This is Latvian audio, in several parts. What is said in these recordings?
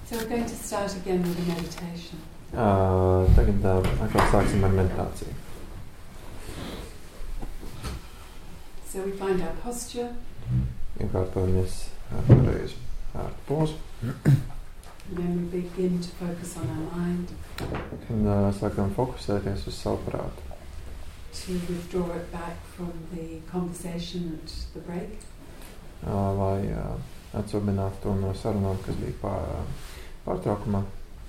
So we're going to start again with a meditation. Tagad atkal sāksim ar meditāciju. So we find our posture. Iekārtojamies pareizi ārtu pozu. And then we begin to focus on our mind. Un sākam fokusēties uz savu prātu. To withdraw it back from the conversation at the break. Lai atsubinātu to no sarunām, kas bija pārtraukumā.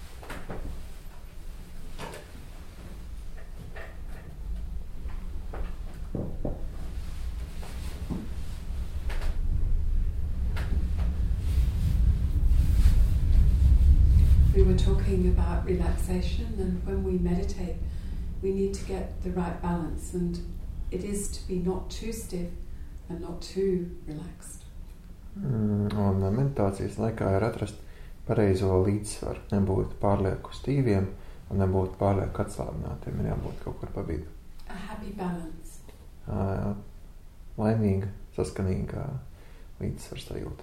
We were talking about relaxation, and when we meditate, we need to get the right balance, and it is to be not too stiff and not too relaxed. Un meditācijas laikā ir atrast pareizo līdzsvaru, nebūt pārlieku stīviem un nebūt pārlieku atslābinātiem, ir jābūt kaut kur pa vidu. A happy balance. Laimīga, saskanīga līdzsvara sajūta.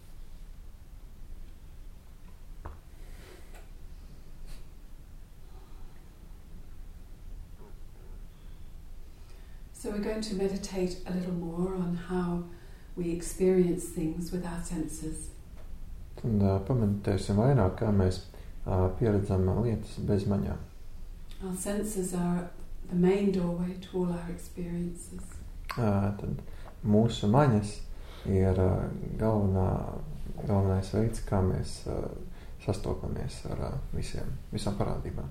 So we're going to meditate a little more on how we experience things with our senses. Un pameditēsim vairāk, kā mēs pieredzam lietas bez maņām. Our senses are the main doorway to all our experiences. Tad mūsu maņas ir galvenais veids, kā mēs sastopamies ar visām parādībām.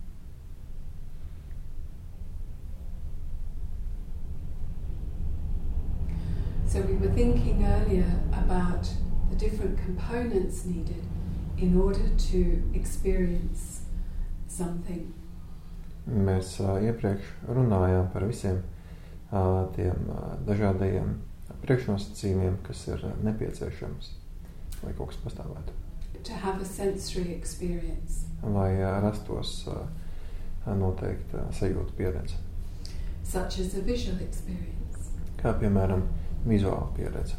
So we were thinking earlier about the different components needed in order to experience something. Mēs iepriekš runājām par visiem tiem dažādajiem priekšnosacījumiem, kas ir nepieciešams, lai kaut kas pastāvētu. To have a sensory experience. Lai rastos noteikta sajūta pieredze. Such as a visual experience. Kā piemēram vizuāla pieredze.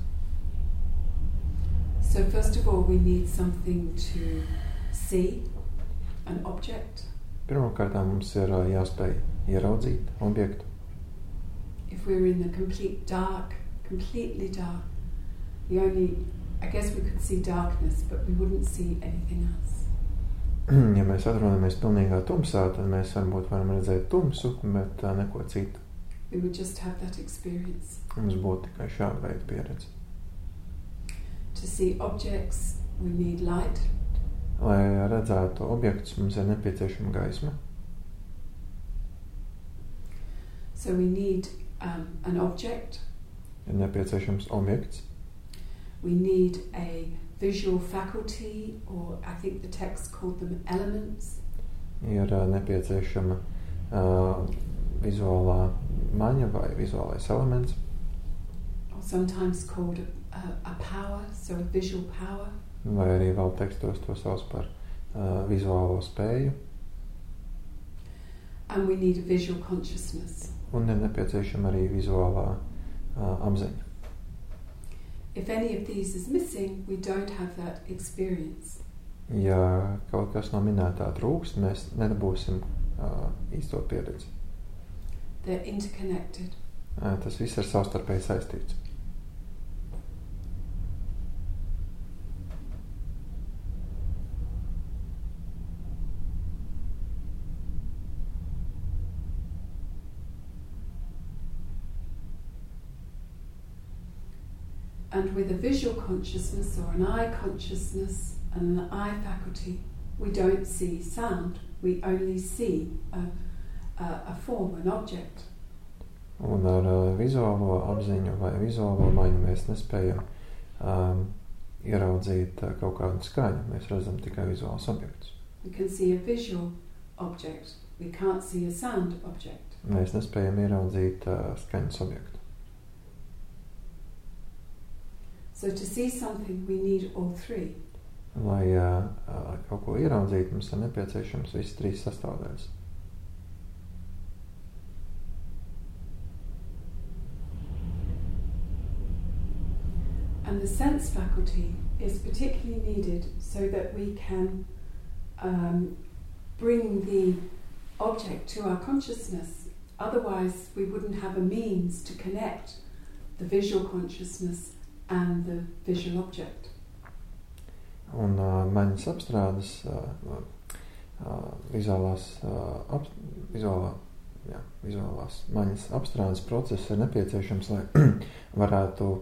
So first of all we need something to see, an object. Pirmkārt mums ir jāspēj ieraudzīt objektu. If we're in the complete dark, completely dark, I guess we could see darkness, but we wouldn't see anything else. Ja mēs atrodamies pilnīgā tumsā, tad mēs varbūt varam redzēt tumsu, bet neko citu. We would just have that experience. Mums būtu tikai šāda veida pieredze. To see objects, we need light. Lai redzētu objektus, mums ir nepieciešama gaisma. So we need an object. Ir nepieciešams objekts. We need a visual faculty, or I think the text called them elements. Ir nepieciešama vizuālā maņa vai vizuālais elements. Or sometimes called a power, so a visual power. Vai arī vēl tekstos to sauc par vizuālo spēju. And we need a visual consciousness. Un ir nepieciešama arī vizuālā apziņa. If any of these is missing, we don't have that experience. Ja kaut kas no minētā trūkst, mēs nedabūsim īsto pieredzi. They're interconnected. Tas viss ir savstarpēji saistīts. And with a visual consciousness or an eye consciousness and an eye faculty, we don't see sound. We only see a form, an object. Un ar vizuālo apziņu vai vizuālo maņu mēs nespējam ieraudzīt kaut kādu skaņu. Mēs redzam tikai vizuālus objektus. We can see a visual object. We can't see a sound object. Mēs nespējam ieraudzīt skaņas objektu. So to see something, we need all three. Lai kaut ko ieraudzītu, mums ir nepieciešams visas trīs sastāvdaļas. And And the sense faculty is particularly needed so that we can bring the object to our consciousness. Otherwise, we wouldn't have a means to connect the visual consciousness and the visual object. Un maņas apstrādes, vizuālās maņas apstrādes process ir nepieciešams, lai varētu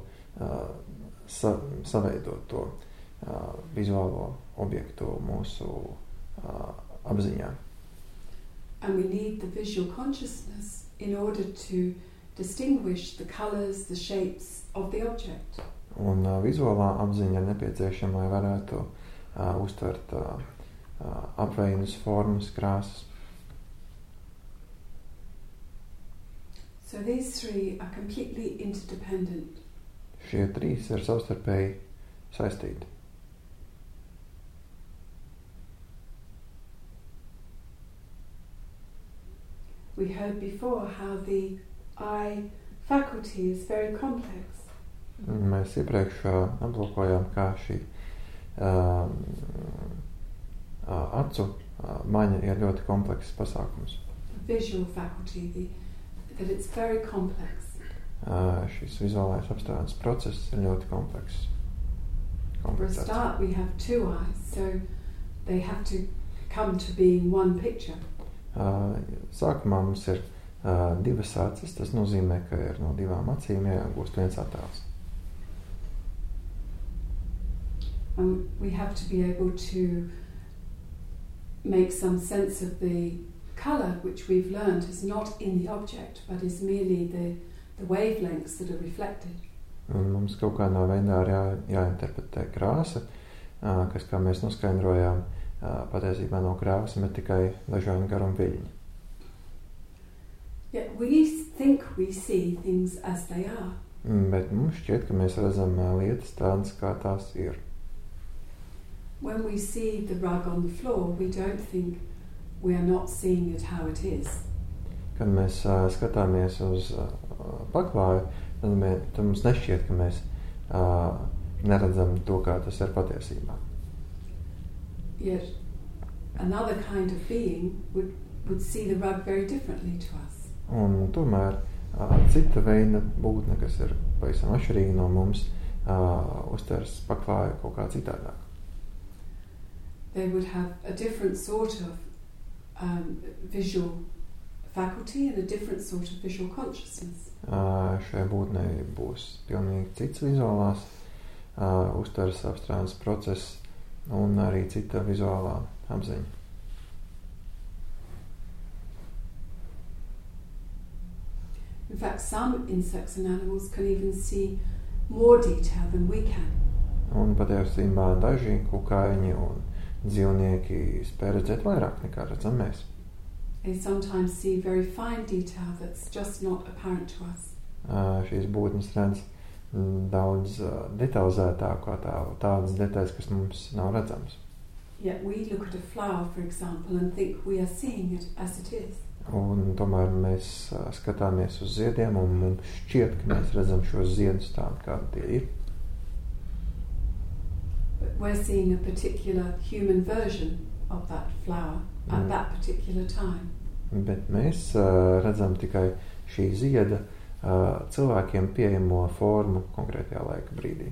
saveidot to vizuālo objektu mūsu apziņā. And we need the visual consciousness in order to distinguish the colours, the shapes of the object. Un vizuālā apziņa ir nepieciešama, lai varētu uztvert apveidas, formas, krāsas. So these three are completely interdependent. Šie trīs ir savstarpēji saistīti. We heard before how the eye faculty is very complex. Mēs iepriekš aplūkojām, kā šī acu maņa ir ļoti komplekss pasākums. Visual faculty, that it's very complex. Šis vizuālais apstrādes process ir ļoti komplekss. For a start, we have two eyes, so they have to come to being one picture. Sākumā mums ir divas acis, tas nozīmē, ka ir no divām acīm jāgūst viens attēls. We have to be able to make some sense of the colour, which we've learned is not in the object, but is merely the wavelengths that are reflected. Un mums kaut kādā veidā ir jāinterpretē krāsa, kas, kā mēs noskaidrojām, patiesībā nav krāsa, bet tikai dažādi garuma viļņi. Yeah, we think we see things as they are. Bet mums šķiet, ka mēs redzam lietas tādas, kā tās ir. When we see the rug on the floor, we don't think we are not seeing it how it is. Kad mēs skatāmies uz paklāju, tad mums nešķiet, ka mēs neredzam to, kā tas ir patiesībā. Yet another kind of being would see the rug very differently to us. Un tomēr cita veida būtne, kas ir pavisam atšķirīga no mums, uztvers paklāju kaut kā citādāk. They would have a different sort of visual faculty and a different sort of visual consciousness. Šai būtnei būs pilnīgi cits vizuālās uztveres apstrādes process un arī cita vizuālā apziņa. In fact, some insects and animals can even see more detail than we can. Un patiesībā daži kukaiņi un dzīvnieki spēj redzēt vairāk nekā redzam mēs. They sometimes see very fine detail that's just not apparent to us. Šīs būtnes redz daudz detalizētāk, tādas detaļas, kas mums nav redzamas. Yet we look at a flower, for example, and think we are seeing it as it is. Un tomēr mēs skatāmies uz ziediem un mums šķiet, ka mēs redzam šos ziedus tādi, kādi tie ir. But we're seeing a particular human version of that flower at that particular time. Bet mēs redzam tikai šī zieda cilvēkiem pieejamo formu konkrētajā laika brīdī.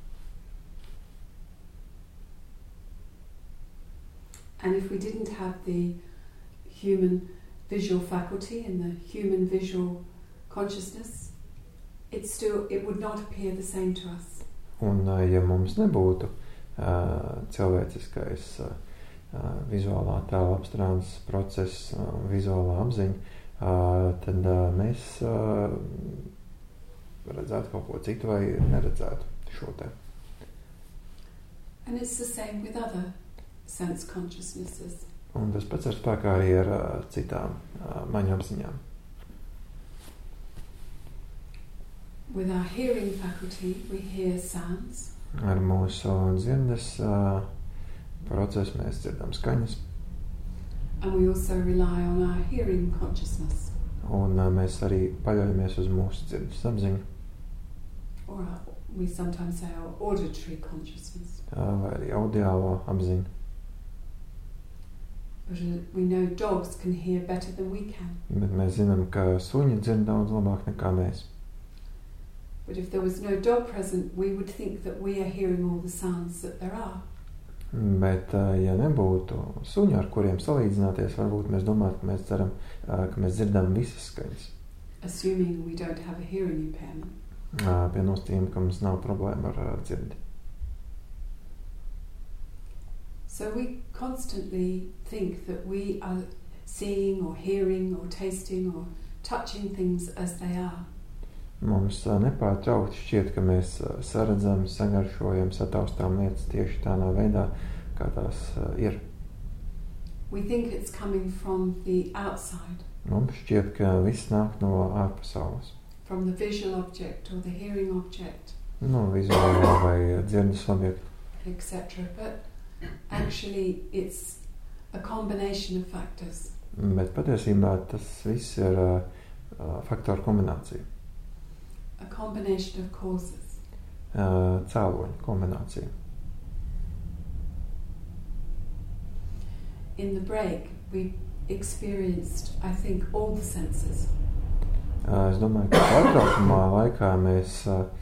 And if we didn't have the human visual faculty and the human visual consciousness, it would not appear the same to us. Un ja mums nebūtu cilvēciskais vizuālā tēla apstrādes process, vizuālā apziņa, tad mēs redzētu kaut ko citu vai neredzētu šo te. And it's the same with other sense consciousnesses. Un tas pats ir spēkā arī ar citām maņu apziņām. With our hearing faculty, we hear sounds. Ar mūsu dzirdes procesu mēs dzirdam skaņas. And we also rely on our hearing consciousness. Un mēs arī paļaujamies uz mūsu dzirdes apziņu. Or we sometimes say our auditory consciousness. Vai arī audiālo apziņu. But we know dogs can hear better than we can. Bet mēs zinām, ka suņi dzird daudz labāk nekā mēs. But if there was no dog present, we would think that we are hearing all the sounds that there are. Bet, ja nebūtu suņu, ar kuriem salīdzināties, varbūt mēs domātu, ka mēs dzirdam visas skaņas. Assuming we don't have a hearing impairment. Pie nosacījuma, ka mums nav problēma ar dzirdi. So we constantly think that we are seeing or hearing or tasting or touching things as they are. Mums nepārtraukti šķiet, ka mēs saredzam, sagaršojam, sataustām lietas tieši tādā veidā, kā tās ir. We think it's coming from the outside. Mums šķiet, ka viss nāk no ārpasaules. From the visual object or the hearing object. No vizuālā vai dzirdes objekta. Etc. But actually it's a combination of factors. Bet patiesībā tas viss ir faktoru kombinācija. A combination of causes. Cēloņu kombinācija. In the break, we experienced, I think, all the senses. Es domāju, ka pārtraukumā laikā mēs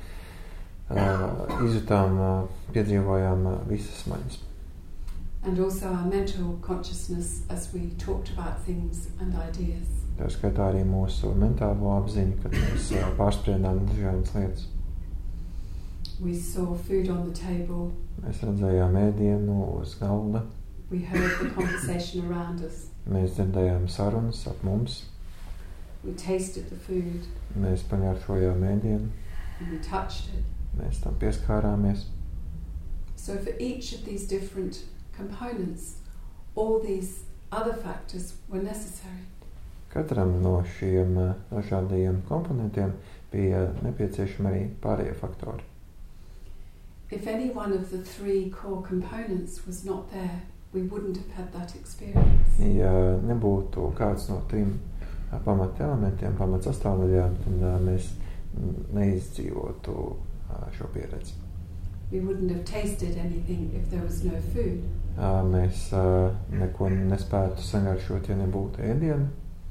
izjutām, piedzīvojām visas maņas. And also our mental consciousness as we talked about things and ideas. Tā skaitā arī mūsu mentālo apziņu, kad mēs pārspriedām dažādas lietas. We saw food on the table. Mēs redzējām ēdienu uz galda. We heard the conversation around us. Mēs dzirdējām sarunas ap mums. We tasted the food. Mēs pagaršojām ēdienu. And we touched it. Mēs tam pieskārāmies. So for each of these different components, all these other factors were necessary. Katram no šiem dažādajiem komponentiem bija nepieciešami arī pārējie faktori. If any one of the three core components was not there, we wouldn't have had that experience. Ja nebūtu kāds no trim pamata elementiem, pamata sastāvdaļām, tad mēs neizdzīvotu šo pieredzi. We wouldn't have tasted anything if there was no food. Mēs neko nespētu sagaršot, ja nebūtu ēdiena.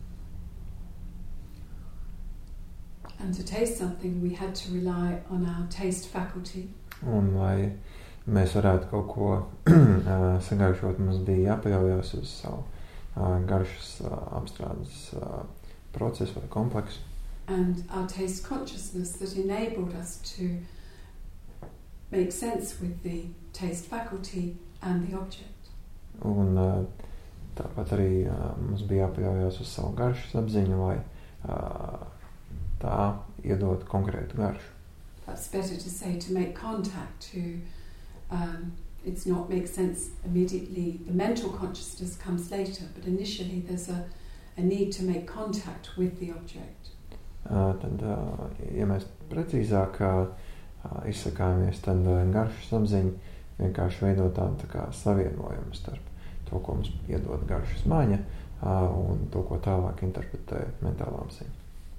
And to taste something, we had to rely on our taste faculty. Un, lai mēs varētu kaut ko sagaršot, mums bija jāpaļaujas uz savu garšas apstrādes procesu vai kompleksu. And our taste consciousness that enabled us to make sense with the taste faculty and the object. Un tāpat arī mums bija jāpaļaujas uz savu garšas apziņu, lai tā iedot konkrētu garšu. Perhaps better to say to make contact, it's not make sense immediately. The mental consciousness comes later, but initially there's a need to make contact with the object. Tad, ja mēs precīzāk izsakāmies, tad garšas apziņa vienkārši veido tādu tā kā savienojumu starp to, ko mums iedod garšas maņa, un to, ko tālāk interpretē mentālā apziņa.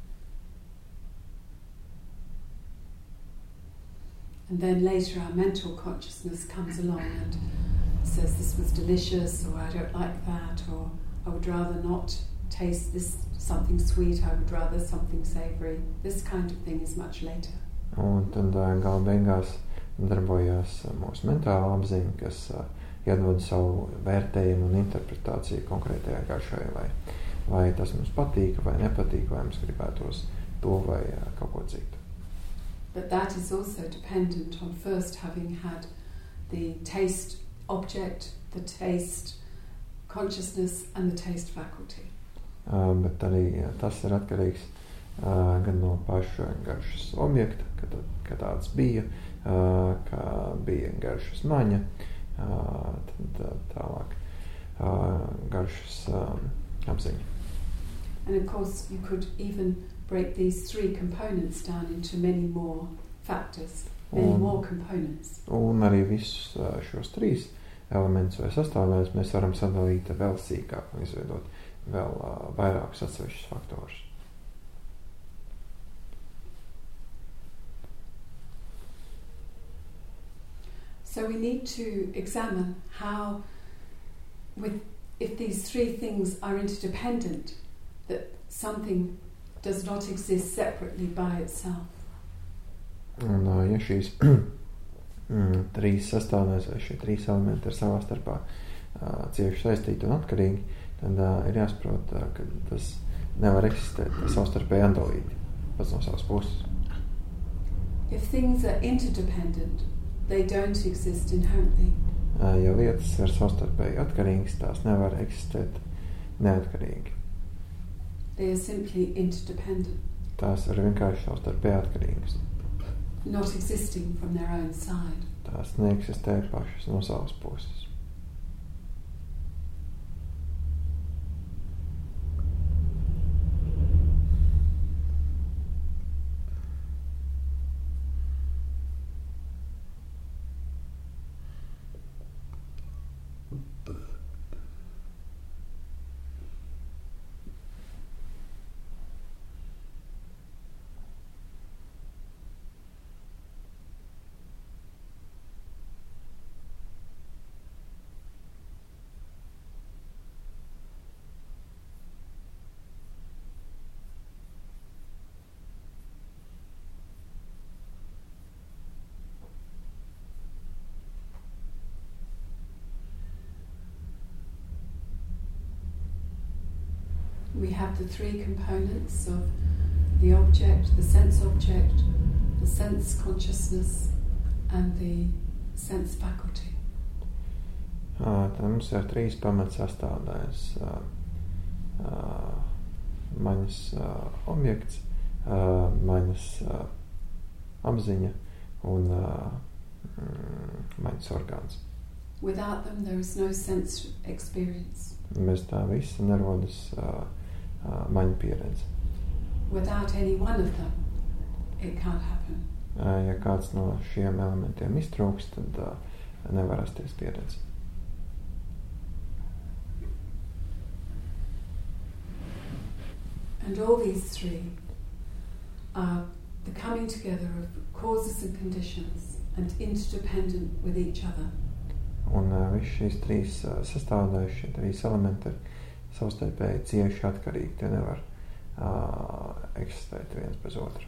And then later our mental consciousness comes along and says this was delicious, or I don't like that, or I would rather not taste this something sweet, I would rather something savoury. This kind of thing is much later. Un tad gala beigās darbojās mūsu mentālā apziņa, kas iedod savu vērtējumu un interpretāciju konkrētajā garšai, vai tas mums patīk vai nepatīk, vai mums gribētos to vai kaut ko citu. But that is also dependent on first having had the taste object, the taste consciousness and the taste faculty. Bet arī tas ir atkarīgs gan no paša garšas objekta, ka tāds bija, ka bija garšas maņa, tad tālāk garšas apziņa. And of course you could even break these three components down into many more factors, many more components. Un arī visus šos trīs elementus vai sastāvdaļas mēs varam sadalīt vēl sīkāk un izveidot vēl vairākus atsevišķus faktorus. So we need to examine how, if these three things are interdependent, that something does not exist separately by itself. Un, ja šīs trīs sastāvdaļas vai šie trīs elementi ir savā starpā cieši saistīti un atkarīgi, tad ir jāsaprot, ka tas nevar eksistēt savstarpēji atdalīti pats no savas puses. If things are interdependent, they don't exist inherently. Ja lietas ir savstarpēji atkarīgas, tās nevar eksistēt neatkarīgi. They are simply interdependent. Tās ir vienkārši savstarpēji atkarīgas. Not existing from their own side. Tās neeksistē pašas no savas puses. We have the three components of the object, the sense consciousness, and the sense faculty. Tad mums ir trīs pamats sastāvdaļas. Maņas objekts, maņas apziņa un maņas orgāns. Without them there is no sense experience. Bez tā visa nerodas maņu pieredze. Without any one of them, it can't happen. Ja kāds no šiem elementiem iztrūks, tad nevar rasties pieredze. And all these three are the coming together of causes and conditions and interdependent with each other. Un viss šīs trīs sastāvdaļas, šie trīs elementi ir savstarpēji cieši atkarīgi. Tie nevar eksistēt viens bez otra.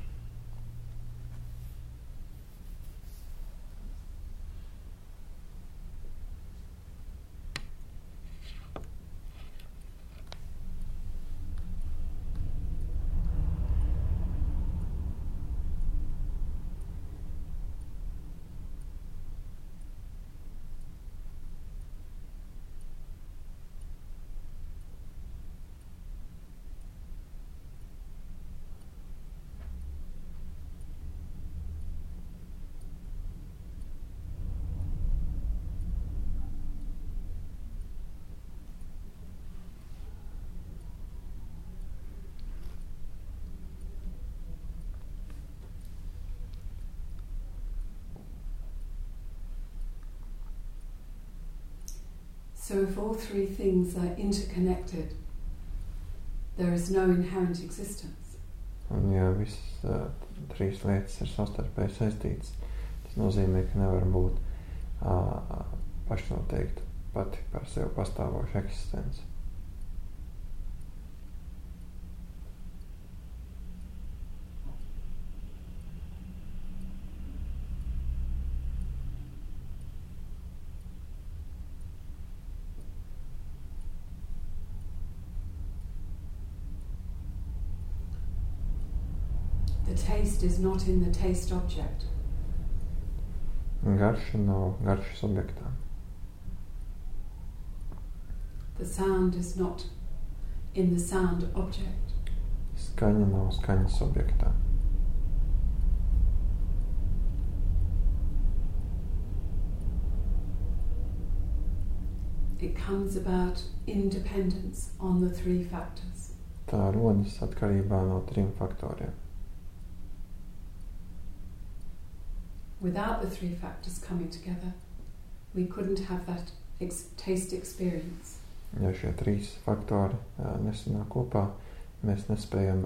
So if all three things are interconnected, there is no inherent existence. Un ja visas trīs lietas ir savstarpēji saistītas, tas nozīmē, ka nevar būt pašnoteikta pati par sevi pastāvoša eksistence. The taste is not in the taste object. Garša nav garšas objektā. The sound is not in the sound object. Skaņa nav skaņas objektā. It comes about independence on the three factors. Tā rodas atkarībā no trim faktoriem. Without the three factors coming together, we couldn't have that taste experience. Ja šie trīs faktori nesanāk kopā, mēs nespējam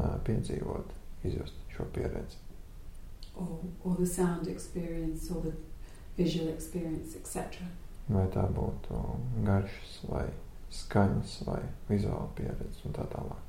piedzīvot, izjust šo pieredzi. Or the sound experience, or the visual experience, etc. Vai tā būtu garšas, vai skaņas, vai vizuāla pieredze un tā tālāk.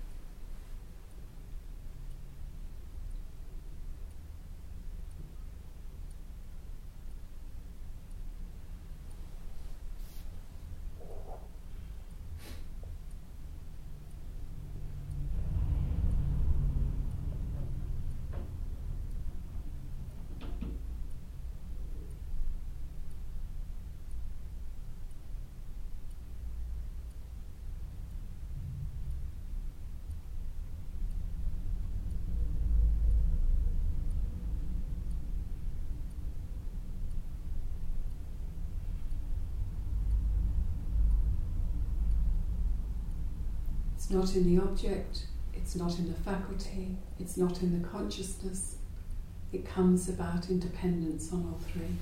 It's not in the object, it's not in the faculty, it's not in the consciousness. It comes about in dependence on all three.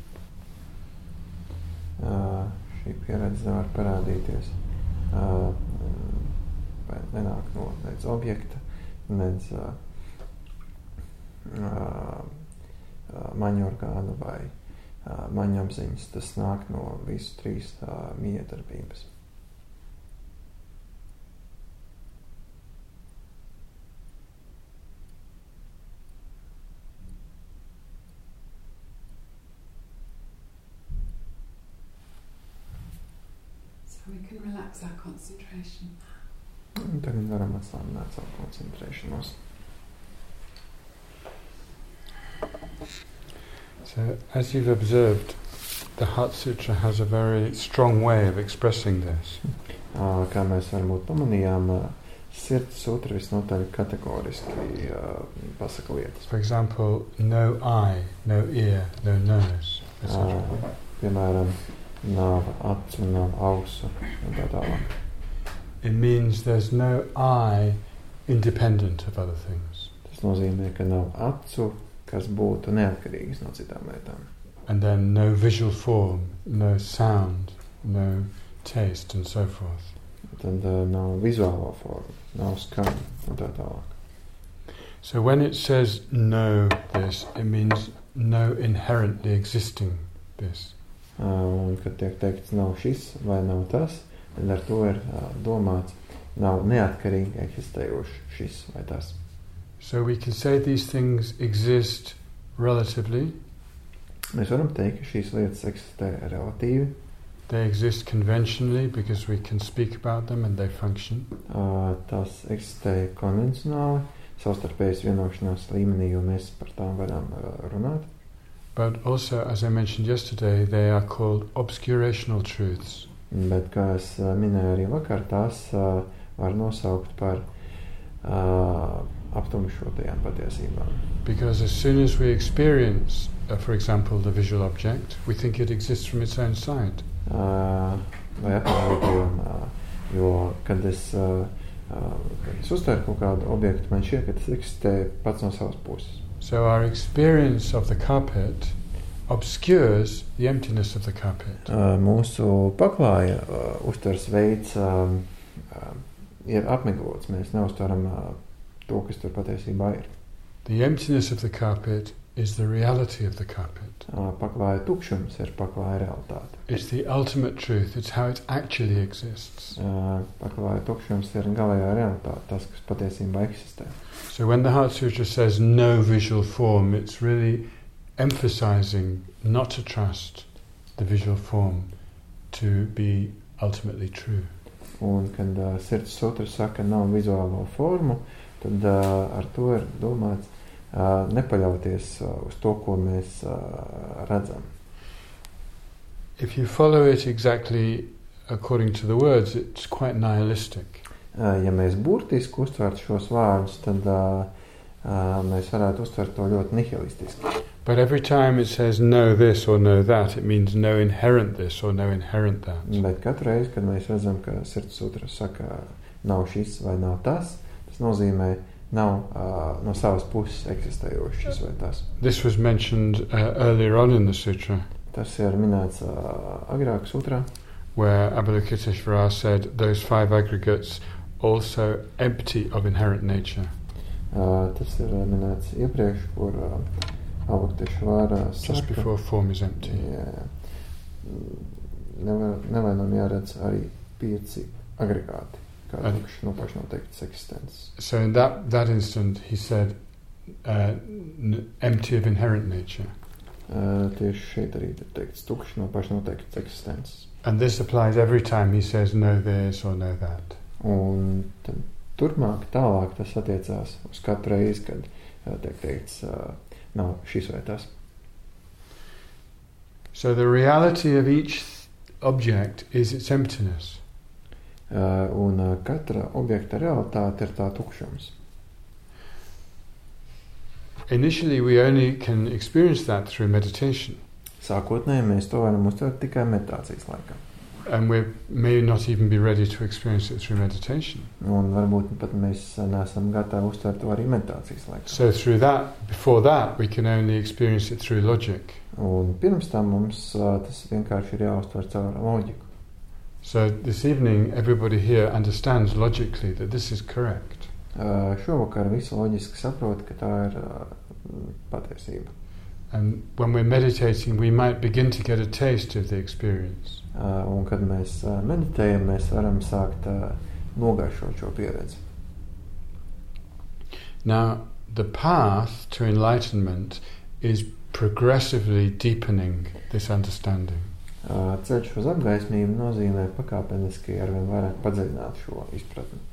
Šī pieredze nevar parādīties, vai nenāk no nec objekta, nec maņorgāna vai maņapziņas. Tas nāk no visu trīs miedarbības. We can relax our concentration. Tagad varam atslābināt savu koncentrēšanos. So, as you've observed, the Heart Sutra has a very strong way of expressing this. Kā mēs varbūt pamanījām, Sirds sutra visnotaļ kategoriski pasaka lietas. For example, no eye, no ear, no nose, etc. Piemēram, nav acu, nav ausu un tā tālāk. It means there's no eye independent of other things. Tas nozīmē, ka nav acu, kas būtu neatkarīgas no citām lietām. And then no visual form, no sound, no taste and so forth. Tad nav vizuālo formu, nav skaņu un tā tālāk. So when it says no this, it means no inherently existing this. Un, kad tiek teikts nav šis vai nav tas, tad ar to ir domāts, nav neatkarīgi eksistējoši šis vai tas. So we can say these things exist relatively. Mēs varam teikt, ka šīs lietas eksistē relatīvi. They exist conventionally because we can speak about them and they function. Tas eksistē konvencionāli, savstarpējas vienošanās līmenī, jo mēs par tām varam runāt. But also, as I mentioned yesterday, they are called obscurational truths. Bet, kā es minēju arī vakar, tās var nosaukt par aptumšotajām patiesībām. Because as soon as we experience, for example, the visual object, we think it exists from its own side. Vai apmēram, jo, kad es uztveru kaut kādu objektu, man šķiet, ka tas eksistē pats no savas puses. So our experience of the carpet obscures the emptiness of the carpet. Mūsu paklāja uztvers veids ir apmiglots. Mēs neuztveram to, kas tur patiesībā ir. The emptiness of the carpet is the reality of the carpet. Paklāja tukšums ir paklāja realitāte. It's the ultimate truth. It's how it actually exists. Paklāja tukšums ir galējā realitāte, tas, kas patiesībā eksistē. So when the Heart Sutra says no visual form, it's really emphasizing not to trust the visual form to be ultimately true. Un kad Sirds sutra saka nav vizuālo formu, tad ar to ir domāts nepaļauties uz to, ko mēs redzam. If you follow it exactly according to the words, it's quite nihilistic. Ja mēs burtiski uztvertu šos vārdus, tad mēs varētu uztvert to ļoti nihilistiski. But every time it says no this or no that, it means no inherent this or no inherent that. Bet katru reizi, kad mēs redzam, ka Sirds sutra saka nav šis vai nav tas, tas nozīmē nav no savas puses eksistējošs šis vai tas. This was mentioned earlier on in the sutra. Tas ir minēts agrāk sutrā, where Avalokiteshvara said those 5 aggregates also empty of inherent nature. Tas ir minēts iepriekš, kur Avalokiteshvara just saka, before form is empty. jā, nevainojami jāredz arī 5 agregāti, kā tukšs no pašnoteiktas eksistences. So in that instant, he said, empty of inherent nature. Tieši šeit arī ir teikts tukšs no pašnoteiktas eksistences. And this applies every time he says no this or no that. Un tad turpmāk, tālāk tas attiecās uz katru reizi, kad tiek teikts nav šis vai tas. So the reality of each object is its emptiness. Un katra objekta realitāte ir tā tukšums. Initially, we only can experience that through meditation. Sākotnēji mēs to varam uztvert tikai meditācijas laikā. And we may not even be ready to experience it through meditation. Un varbūt pat mēs neesam gatavi uztvert to arī meditācijas laikā. So through that, before that, we can only experience it through logic. Un pirms tam mums tas vienkārši ir jāuztver caur loģiku. So this evening, everybody here understands logically that this is correct. Šovakar visi loģiski saprot, ka tā ir patiesība. And when we're meditating, we might begin to get a taste of the experience. Un kad mēs meditējam, mēs varam sākt nogaršot šo pieredzi. Now, the path to enlightenment is progressively deepening this understanding. Ceļš uz apgaismību nozīmē pakāpeniski arvien vairāk padziļināt šo izpratni.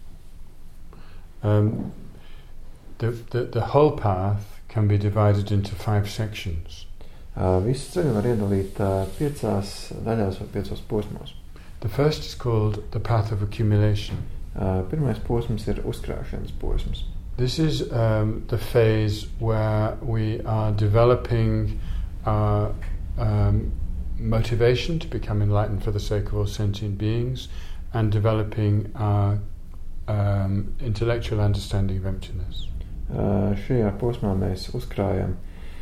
The whole path can be divided into 5 sections. Visu ceļu var iedalīt 5 daļās vai 5 posmos. The first is called the path of accumulation. Pirmais posms ir uzkrāšanas posms. This is the phase where we are developing our motivation to become enlightened for the sake of all sentient beings and developing our intellectual understanding of emptiness. Šajā posmā mēs uzkrājam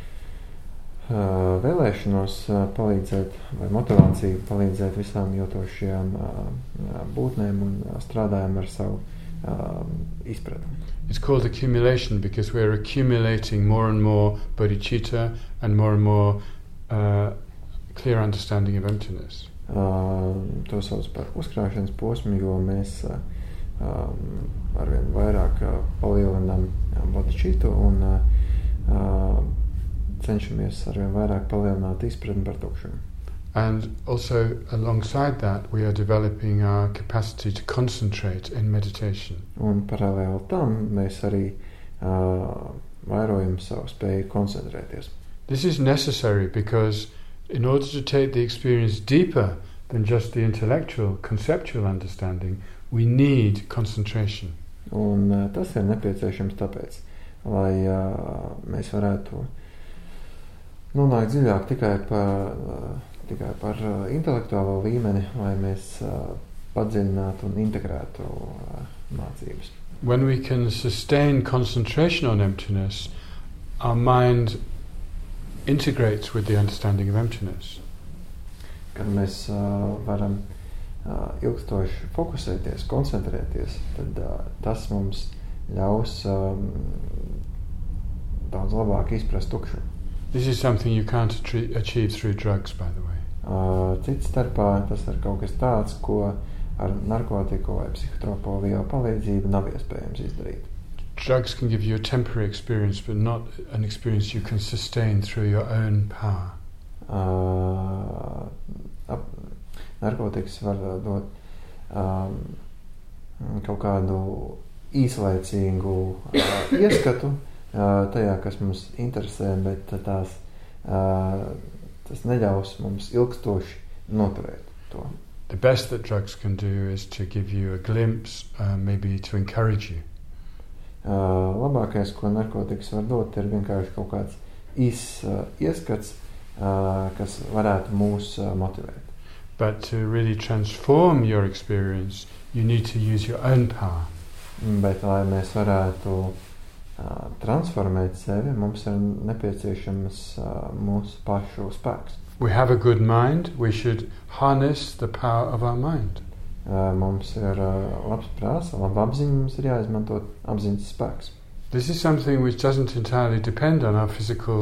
vēlēšanos palīdzēt vai motivāciju palīdzēt visām jūtošajām būtnēm un strādājam ar savu izpratni. It's called accumulation because we're accumulating more and more bodhicitta and more clear understanding of emptiness. To sauc par uzkrāšanas posmu, jo mēs arvien vairāk palielinām bodhicitu un cenšamies arvien vairāk palielināt izpratni par tukšumu. And also alongside that we are developing our capacity to concentrate in meditation. Un paralēli tam mēs arī vairojam savu spēju koncentrēties. This is necessary because in order to take the experience deeper than just the intellectual, conceptual understanding, we need concentration. Un tas ir nepieciešams tāpēc, lai mēs varētu nonākt dziļāk tikai par intelektuālo līmeni, lai mēs padziļinātu un integrētu mācības. When we can sustain concentration on emptiness, our mind integrates with the understanding of emptiness. Kad mēs varam ilgstoši fokusēties, koncentrēties, tad tas mums ļaus daudz labāk izprast tukšumu. This is something you can't achieve through drugs, by the way. Cits starpā tas ir kaut kas tāds, ko ar narkotiku vai psihotropo vielu palīdzību nav iespējams izdarīt. Drugs can give you a temporary experience, but not an experience you can sustain through your own power. Narkotikas var dot kaut kādu īslaicīgu ieskatu tajā, kas mums interesē, bet tas neļaus mums ilgstoši noturēt to. The best that drugs can do is to give you a glimpse, maybe to encourage you. Labākais, ko narkotikas var dot, ir vienkārši kaut kāds ieskats, kas varētu mūs motivēt. But to really transform your experience, you need to use your own power. Bet, lai mēs varētu transformēt sevi, mums ir nepieciešams mūsu pašu spēks. We have a good mind, we should harness the power of our mind. Mums ir labs prāts, laba apziņa, mums ir jāizmanto apziņas spēks. This is something which doesn't entirely depend on our physical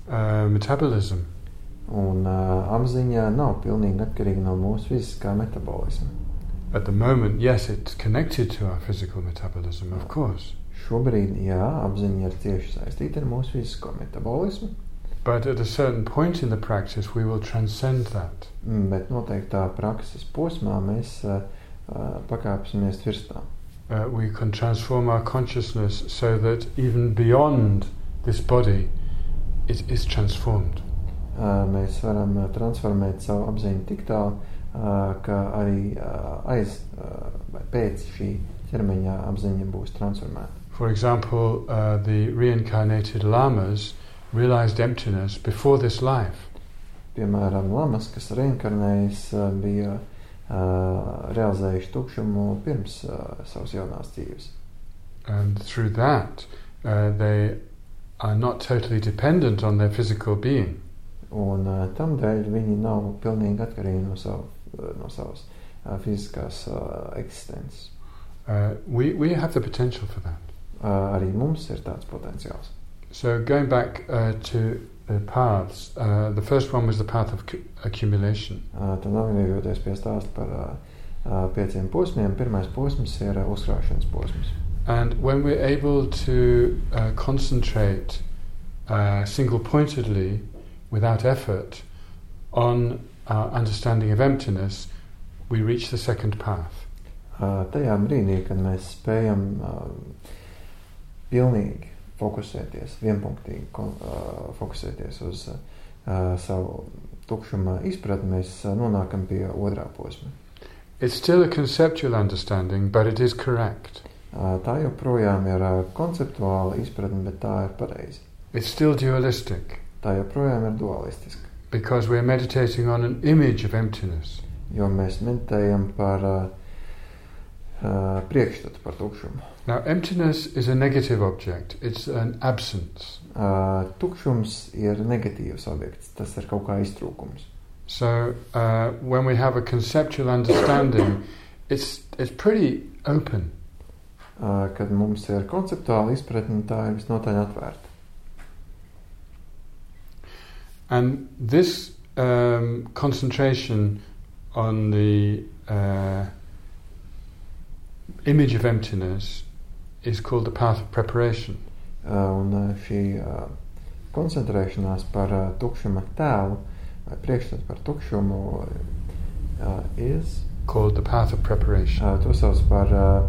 metabolism. Un apziņa nav pilnīgi atkarīga no mūsu fiziskā metabolisma. At the moment, yes, it's connected to our physical metabolism, of course. Šobrīd, jā, apziņa ir cieši saistīta ar mūsu fizisko metabolismu. But at a certain point in the practice, we will transcend that. Bet noteiktā prakses posmā mēs pakāpsimies virs tā. We can transform our consciousness so that even beyond this body, it is transformed. Mēs varam transformēt savu apziņu tik tālu, ka arī vai pēc šī ķermeņa apziņa būs transformēta. For example, the reincarnated lamas realized emptiness before this life. Piemēram, lamas, kas reinkarnējas, bija realizējuši tukšumu pirms savas jaunās dzīves. And through that, they are not totally dependent on their physical being. Un tam dēļ viņi nav pilnīgi atkarīgi no savas fiziskās eksistences. We have the potential for that. Arī mums ir tāds potenciāls. So going back to the paths, the first one was the path of accumulation. Tad atgriežoties pie stāsta par 5 posmiem, pirmais posms ir uzkrāšanas posms. And when we're able to concentrate single-pointedly, without effort, on our understanding of emptiness, we reach the second path. Tajā brīdī, kad mēs spējam pilnīgi fokusēties, vienpunktīgi fokusēties uz savu tukšuma izpratni, mēs nonākam pie otrā posma. It's still a conceptual understanding, but it is correct. Tā joprojām ir konceptuāla izpratne, bet tā ir pareizi. It's still dualistic. Tā joprojām ir dualistiska. Because we're meditating on an image of emptiness. Jo mēs meditējam par priekšstatu par tukšumu. Now, emptiness is a negative object. It's an absence. Tukšums ir negatīvs objekts. Tas ir kaut kā iztrūkums. So, when we have a conceptual understanding, it's pretty open. Kad mums ir konceptuāla izpratne, tā ir visnotaļ atvērta. And this concentration on the image of emptiness is called the path of preparation. Un šī koncentrēšanās par tukšuma tēlu vai priekšstatu par tukšumu is called the path of preparation. To sauc par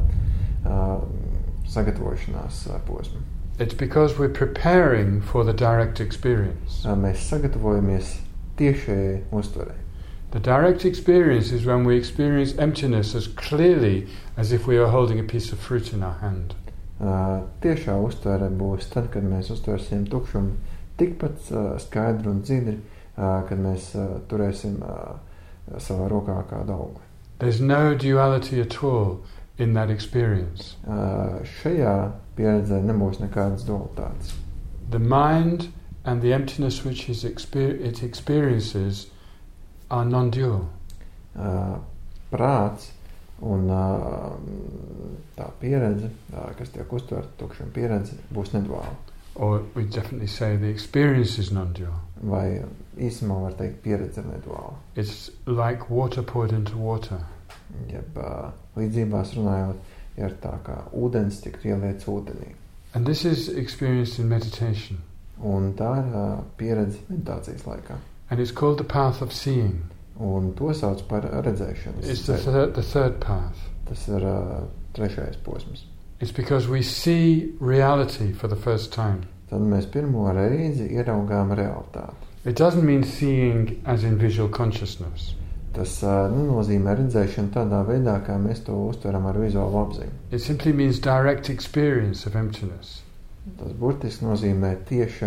sagatavošanās posmu. It's because we're preparing for the direct experience. Mēs sagatavojamies tiešajai uztverei. The direct experience is when we experience emptiness as clearly as if we are holding a piece of fruit in our hand. Tiešā uztvere būs tad, kad mēs uztversim tukšumu tikpat skaidru un dzidri, kad mēs turēsim savā rokā kādu augli. There's no duality at all in that experience. Šajā pieredzē nebūs nekādas dualitātes. The mind and the emptiness which it experiences are non-dual. Prāts un tā pieredze, kas tiek uztverta tukšuma pieredze, būs neduāla. Or we definitely say the experience is non-dual. Vai īsumā var teikt pieredze ir neduāla. It's like water poured into water. Jeb līdzībās runājot, ir tā kā ūdens tiktu ieliets ūdenī. And this is experienced in meditation. Un tā ir pieredze meditācijas laikā. And it's called the path of seeing. Un to sauc par redzēšanas. It's the third path. Tas ir trešais posms. It's because we see reality for the first time. Tad mēs pirmo reizi ieraugām realitāti. It doesn't mean seeing as in visual consciousness. Tas nenozīmē redzēšanu tādā veidā, kā mēs to uztveram ar vizuālu apziņu. It simply means direct experience of emptiness. Tas burtiski nozīmē tieša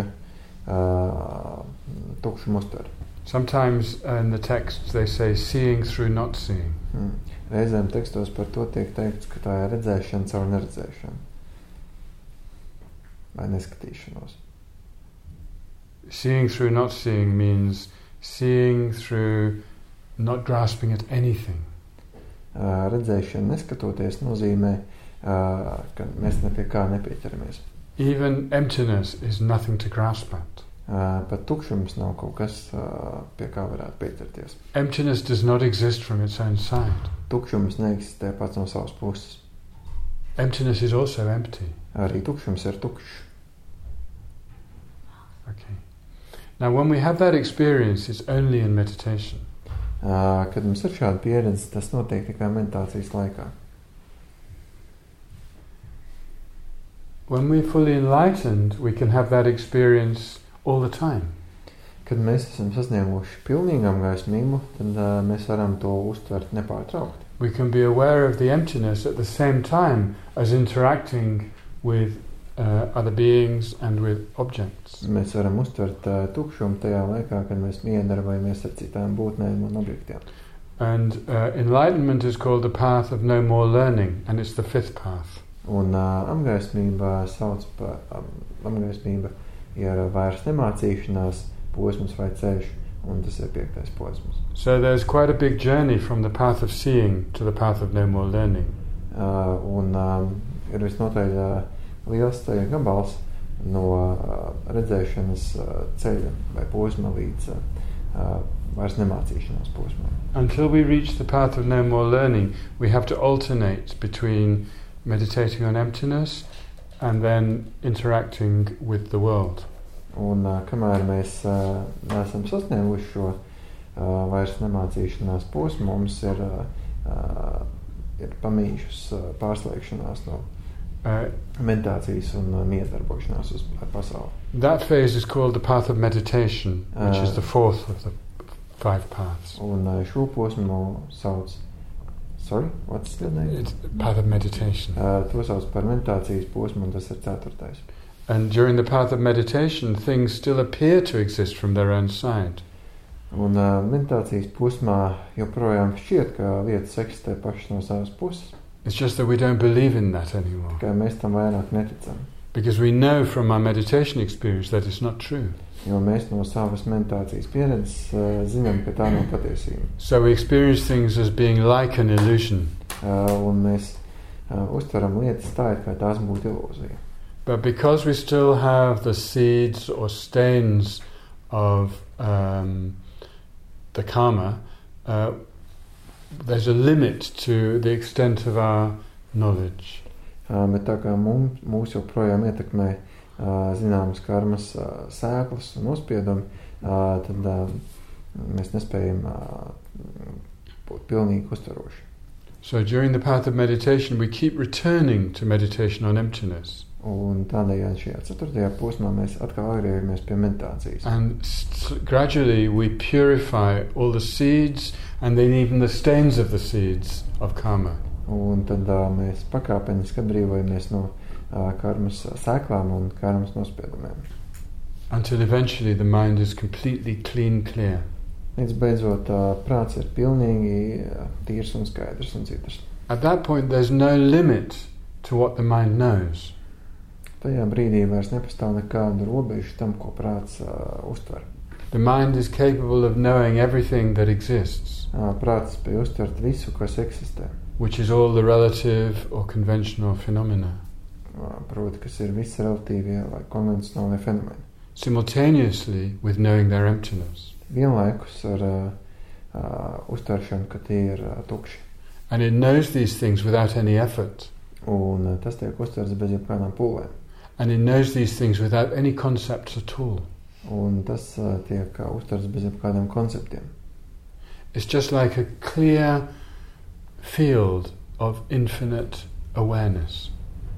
tukšuma uztvere. Sometimes in the texts they say seeing through not seeing. Reizēm tekstos par to tiek teikts, ka tā ir redzēšana caur neredzēšanu. Vai neskatīšanos. Seeing through not seeing means seeing through not grasping at anything. Redzēšana neskatoties nozīmē, ka mēs ne pie kā nepieķeramies. Even emptiness is nothing to grasp at. Pat tukšums nav kaut kas, pie kā varētu pieķerties. Emptiness does not exist from its own side. Tukšums neeksistē pats no savas puses. Emptiness is also empty. Arī tukšums ir tukšs. Okay. Now, when we have that experience, it's only in meditation. Kad mums ir šāda pieredze, tas notiek tikai meditācijas laikā. When we're fully enlightened, we can have that experience all the time. Kad mēs esam sasnieguši pilnīgam gaismību, tad mēs varam to uztvert nepārtraukti. We can be aware of the emptiness at the same time as interacting with other beings and with objects. Mēs varam uztvert tukšumu tajā laikā, kad mēs iedarbojamies ar citām būtnēm un objektiem. And enlightenment is called the path of no more learning, and it's the fifth path. Un apgaismība sauc par apgaismība ir vairs nemācīšanās posms vai ceļš, un tas ir 5. posms. So there's quite a big journey from the path of seeing to the path of no more learning. Ir visnotaļ liels ceļa gabals no redzēšanas ceļa vai posma līdz vairs nemācīšanās posmam. Until we reach the path of no more learning, we have to alternate between meditating on emptiness and then interacting with the world. Un kamēr mēs neesam sasnieguši šo vairs nemācīšanās posmu, mums ir pamīšus pārslēgšanās no meditācijas un miedarbošanās ar pasauli. That phase is called the path of meditation, which is the fourth of the 5 paths. Un šo posmu sauc... Sorry, what's the name? It's the path of meditation. To sauc par meditācijas posmu, un tas ir 4. And during the path of meditation, things still appear to exist from their own side. Un meditācijas posmā joprojām šķiet, ka lietas eksistē pašas no savas puses. It's just that we don't believe in that anymore. Tikai mēs tam vairāk neticam. Because we know from our meditation experience that it's not true. Jo mēs no savas meditācijas pieredzes zinām, ka tā nav patiesība. So we experience things as being like an illusion. Un mēs uztveram lietas tā, kā tās būtu ilūzija. But because we still have the seeds or stains of the karma, there's a limit to the extent of our knowledge. Bet tā kā mūs joprojām ietekmē zināmas karmas sēklas un nospiedumi, tad mēs nespējam būt pilnīgi uztveroši. So during the path of meditation, we keep returning to meditation on emptiness. Un tādējādi šajā 4. posmā mēs atkal atgriežamies pie meditācijas. And gradually we purify all the seeds and then even the stains of the seeds of karma. Un tad mēs pakāpeniski atbrīvojamies no karmas sēklām un karmas nospiedumiem. Until eventually the mind is completely clear. Līdz beidzot prāts ir pilnīgi tīrs un skaidrs un citrs. At that point there's no limit to what the mind knows. Tajā brīdī vairs nepastāv nekādu robežu tam, ko prāts uztver. The mind is capable of knowing everything that exists. Prāts spēj uztvert visu, kas eksistē. Which is all the relative or conventional phenomena. Proti, kas ir visi relatīvie vai konvencionālie fenomeni. Simultaneously with knowing their emptiness. Vienlaikus ar uztveršanu, ka tie ir tukši. And it knows these things without any effort. Un tas tiek uztverts bez jebkādām pūlēm. And it knows these things without any concepts at all. Un tas tiek uztverts bez jebkādiem konceptiem. It's just like a clear field of infinite awareness.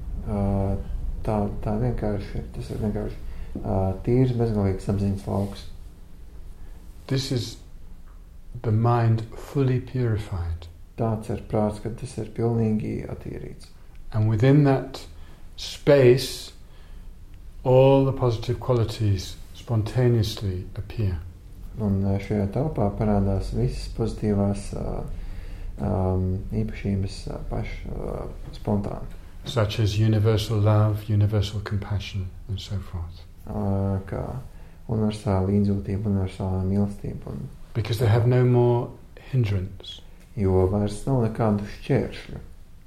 Tā vienkārši, tas ir vienkārši tīrs bezgalīgs apziņas lauks. This is the mind fully purified. Tāds ir prāts, kad tas ir pilnīgi attīrīts. And within that space, all the positive qualities spontaneously appear. Un šajā telpā parādās visas pozitīvās īpašības spontāni. Such as universal love, universal compassion, and so forth. Kā universāla līdzjūtība, universāla mīlestība. Because they have no more hindrance. Jo vairs nav nekādu šķēršļu.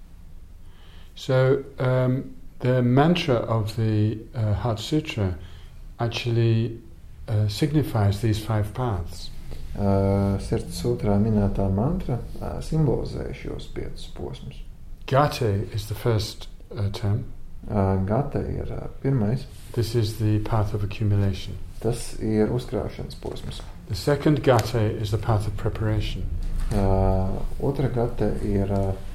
So the mantra of the Heart Sutra actually signifies these 5 paths. Sirds sutrā minētā mantra simbolizē šos 5 posmus. Gate is the first term. Gate ir pirmais. This is the path of accumulation. Tas ir uzkrāšanas posms. The second gate is the path of preparation. Otra gate ir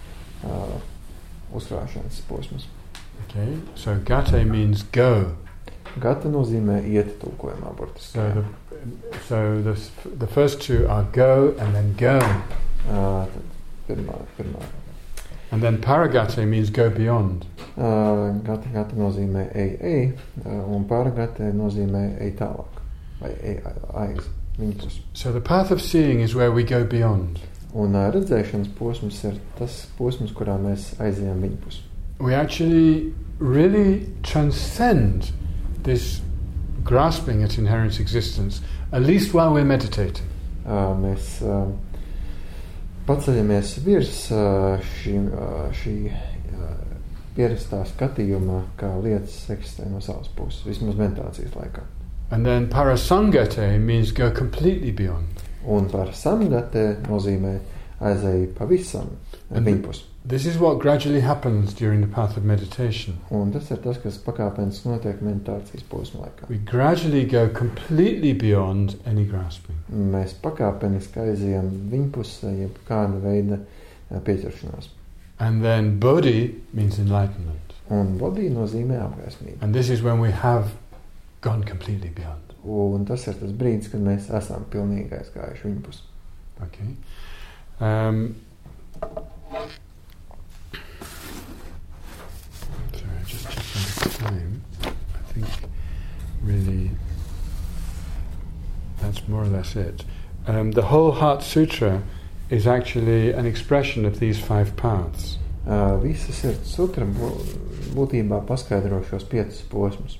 uzkrāšanas posms. Okay, so gate means go. Gate nozīmē iet tulkojumā burtiski. So the first 2 are go and then go. Pirmā. And then paragate means go beyond. Gate nozīmē ej, un paragate nozīmē ej tālāk, vai ej aiz, viņpus. So the path of seeing is where we go beyond. Un redzēšanas posms ir tas posms, kurā mēs aizējam viņpus. We actually really transcend this grasping at inherent existence, at least while we're meditating. Mēs paceļamies virs šī pierastā skatījuma, kā lietas eksistē no savas puses, vismaz meditācijas laikā. And then parasangate means go completely beyond. Un par samgate nozīmē aizēj pavisam viņpus. This is what gradually happens during the path of meditation. Un tas ir tas, kas pakāpeniski notiek meditācijas posma laikā. We gradually go completely beyond any grasping. Mēs pakāpeniski aizējam viņpusē, jeb kāda veida pieķeršanās. And then bodhi means enlightenment. Un bodhi nozīmē apgaismību. And this is when we have gone completely beyond. Un tas ir tas brīdis, kad mēs esam pilnīgi aizgājuši viņpus. Okay. Sorry, just checking the time. I think really that's more or less it. The whole Heart Sutra is actually an expression of these 5 paths. Visa Sirds sutra būtībā paskaidro šos 5 posmus.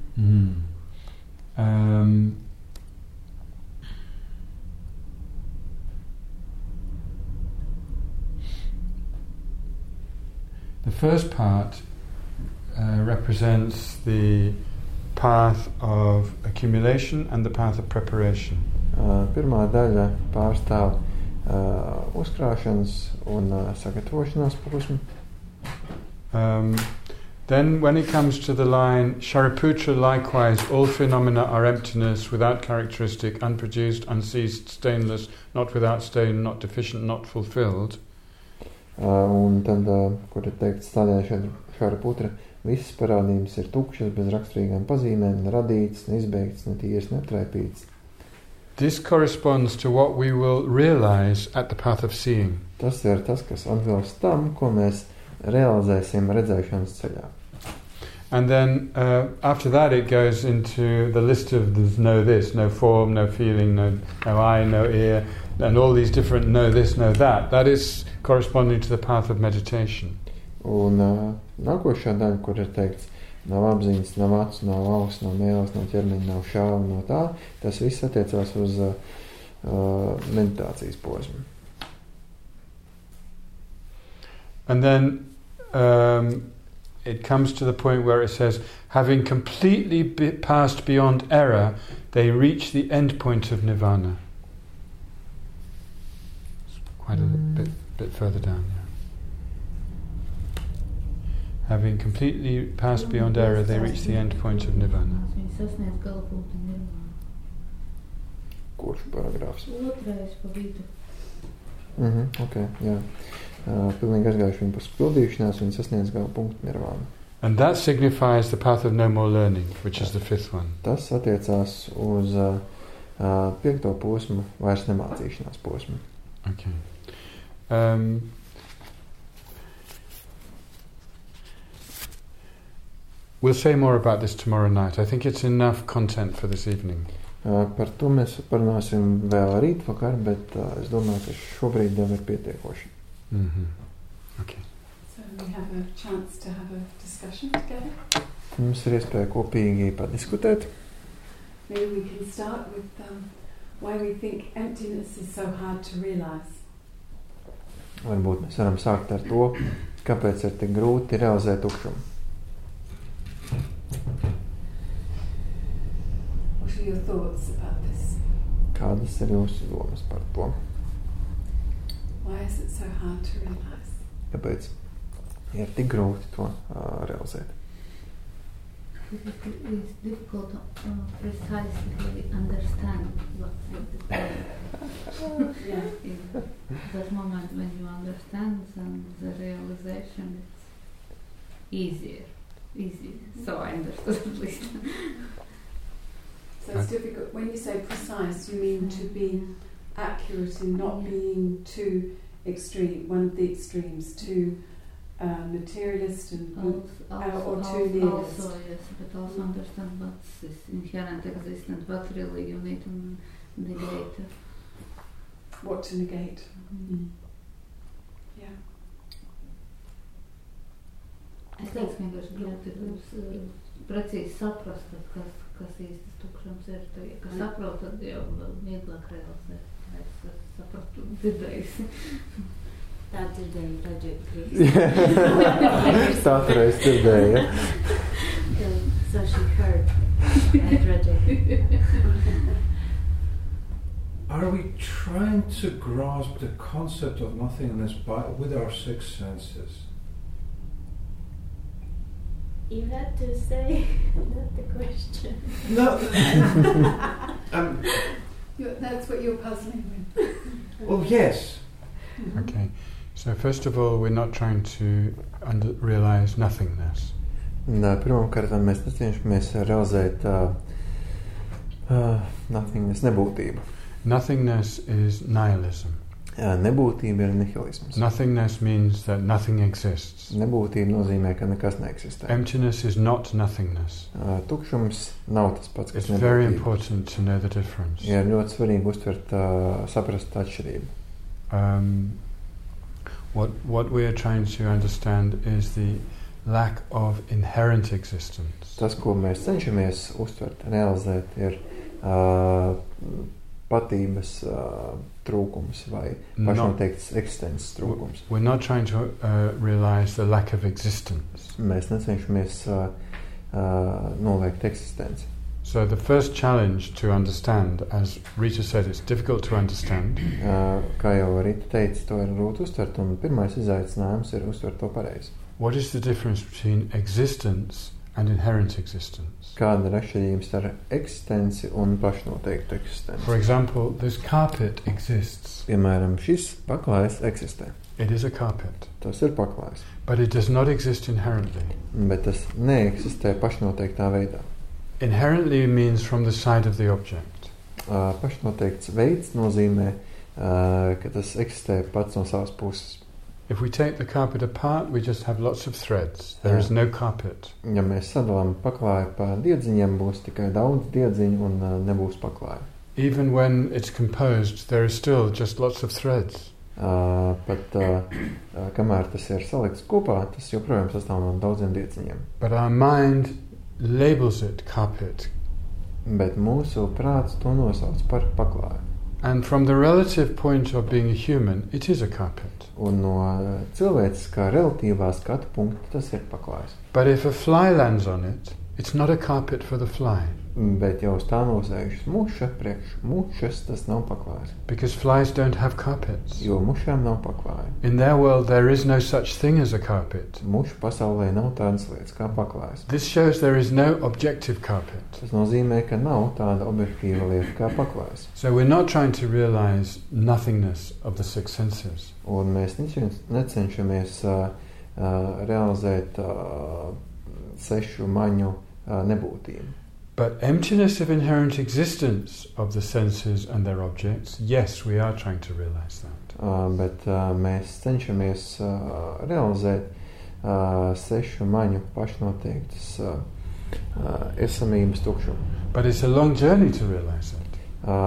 The first part represents the path of accumulation and the path of preparation. Pirmā daļa pārstāv uzkrāšanas un sagatavošanās posmu. Then when it comes to the line Shariputra, likewise all phenomena are emptiness, without characteristic, unproduced, unceased, stainless, not without stain, not deficient, not fulfilled. Un tad, kur ir teikts tādēļ Shariputra, visas parādības ir tukšas, bez raksturīgām pazīmēm, neradītas, neizbeigtas, netīras, netraipītas. This corresponds to what we will realize at the path of seeing. Tas ir tas, kas atbilst tam, ko mēs realizēsim redzēšanas ceļā. And then after that it goes into the list of there's no this, no form, no feeling, no eye, no ear, and all these different no this, no that. That is corresponding to the path of meditation. Un nākošā daļa, kur ir teikts nav apziņas, nav acu, nav auss, nav mēles, nav ķermeņa, nav šāva, no tā, tas viss attiecās uz meditācijas posmu. And then it comes to the point where it says, having completely passed beyond error, they reach the end point of nirvana. It's quite a bit further down, yeah. Having completely passed beyond error, they reach the end point of nirvana. Kurš paragrāfs? Otrais pa vidu. Okay, jā. Pilnīgi aizgājuši viņu pēc pildīšanās, viņi sasniedz gala punktu nirvānu. And that signifies the path of no more learning, which is the 5th one. Tas attiecās uz 5. posmu, vairs nemācīšanās posmu. Okay. We'll say more about this tomorrow night. I think it's enough content for this evening. Par to mēs parunāsim vēl rīt vakar, bet es domāju, ka šobrīd jau ir pietiekoši. Okay. So we have a chance to have a discussion together. Mums ir iespēja kopīgi padiskutēt. Maybe we can start with why we think emptiness is so hard to realize. Varbūt mēs varam sākt ar to, kāpēc ir tik grūti realizēt tukšumu. Or should are your thoughts about this? Kādas ir jūsu domas par to? Why is it so hard to realize? Kāpēc ir tik grūti to realizēt? It's difficult to precisely understand what's the point. Yeah. In that moment when you understand, then the realization is easier. So I understood at least. So it's difficult. When you say precise, you mean to be accurate in not being too extreme, one of the extremes, too materialist and or too nihilist. Also, yes, but also understand what's this inherent existence, what really you need to negate. What to negate. Mm-hmm. Yeah. Es teicu, vienkārši grūti precīzi saprast, kas īsti tukšums ir. Kas saprot, tad jau vieglāk realizēt. Es sapratu, dzirdējusi. Tā dzirdēju Rajat. Tā reiz dzirdēja. So she heard Rajat. Are we trying to grasp the concept of nothingness with our six senses? You had to say, not the question. No. That's what you're puzzling with. Oh, yes. Okay, so first of all, we're not trying to realize nothingness. Pirmkārt, mēs necenšamies realizēt nothingness, nebūtību. Nothingness is nihilism. Nebūtība ir nihilisms. Nothingness means that nothing exists. Nebūtība nozīmē, ka nekas neeksistē. Emptiness is not nothingness. Tukšums nav tas pats, kas It's nebūtība. very important to know the difference. Ir ļoti svarīgi uztvert, saprast atšķirību. What we are trying to understand is the lack of inherent existence. Tas, ko mēs cenšamies uztvert, realizēt, ir patības trūkums vai pašnoteikts eksistences trūkums. We're not trying to realize the lack of existence. Mēs necenšamies noliegt eksistenci. So the first challenge to understand, as Rita said, it's difficult to understand. Kā jau Rita teica, to ir grūti uztvert, un pirmais izaicinājums ir uztvert to pareizi. What is the difference between existence and inherent existence? Kāda ir atšķirība starp eksistenci un pašnoteiktu eksistenci? For example, this carpet exists. Piemēram, šis paklājs eksistē. It is a carpet. Tas ir paklājs. But it does not exist inherently. Bet tas neeksistē pašnoteiktā veidā. Inherently means from the side of the object. Pašnoteikts veids nozīmē, ka tas eksistē pats no savas puses. If we take the carpet apart, we just have lots of threads. There is no carpet. Ja mēs sadalām paklāju pa diedziņiem, būs tikai daudz diedziņu un nebūs paklāju. Even when it's composed, there is still just lots of threads. Pat kamēr tas ir salikts kopā, tas joprojām sastāv no daudziem diedziņiem. But our mind labels it carpet. Bet mūsu prāts to nosauc par paklāju. And from the relative point of being a human, it is a carpet. Un no cilvēciskā relatīvā skatu punkta tas ir paklājs. But if a fly lands on it, it's not a carpet for the fly. Bet jau uz tā nosējušas muša, priekš mušas tas nav paklājs. Because flies don't have carpets. Jo mušām nav paklāja. In their world, there is no such thing as a carpet. Mušu pasaulē nav tādas lietas kā paklājs. This shows there is no objective carpet. Tas nozīmē, ka nav tāda objektīva lieta kā paklājs. So we're not trying to realize nothingness of the six senses. Un mēs necenšamies realizēt sešu maņu nebūtību. But emptiness of inherent existence of the senses and their objects, yes, we are trying to realize that. Bet mēs cenšamies realizēt sešu maņu pašnoteiktas esamības tukšumu. But it's a long journey to realize it.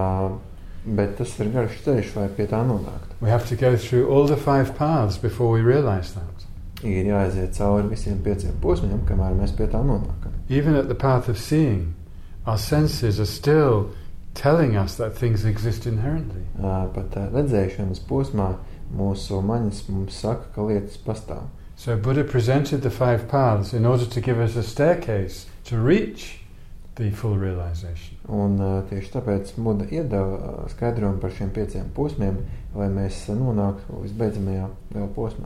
Bet tas ir garš ceļš, lai pie tā nonāktu. We have to go through all the 5 paths before we realize that. Ir jāaiziet cauri visiem 5 posmiem, kamēr mēs pie tā nonākam. Even at the path of seeing, our senses are still telling us that things exist inherently. Pat redzēšanas posmā mūsu maņas mums saka, ka lietas pastāv. So Buddha presented the 5 paths in order to give us a staircase to reach the full realization. Un tieši tāpēc Buda iedeva skaidrojumu par šiem 5 posmiem, lai mēs nonāktu visbeidzamajā gala posmā.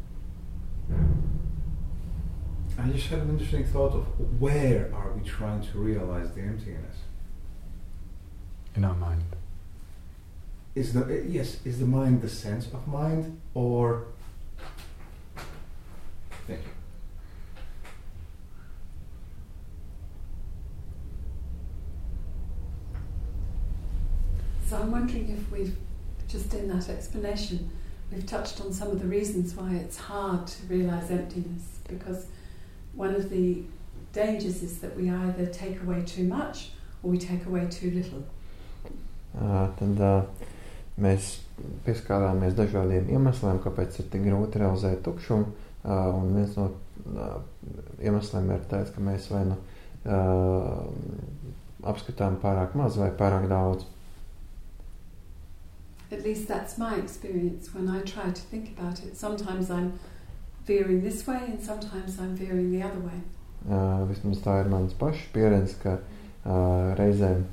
I just had an interesting thought of where are we trying to realize the emptiness? In our mind. Is the mind the sense of mind, or... Thank you. So I'm wondering if we've, just in that explanation, we've touched on some of the reasons why it's hard to realise emptiness, because one of the dangers is that we either take away too much or we take away too little. Tad mēs pieskārāmies dažādiem iemesliem, kāpēc ir tik grūti realizēt tukšumu, un viens no iemesliem ir tāds, ka mēs vai nu apskatām pārāk maz vai pārāk daudz. At least that's my experience when I try to think about it. Sometimes I'm veering this way and sometimes I'm veering the other way. Vismaz tā ir mans pašs pieredze, ka reizēm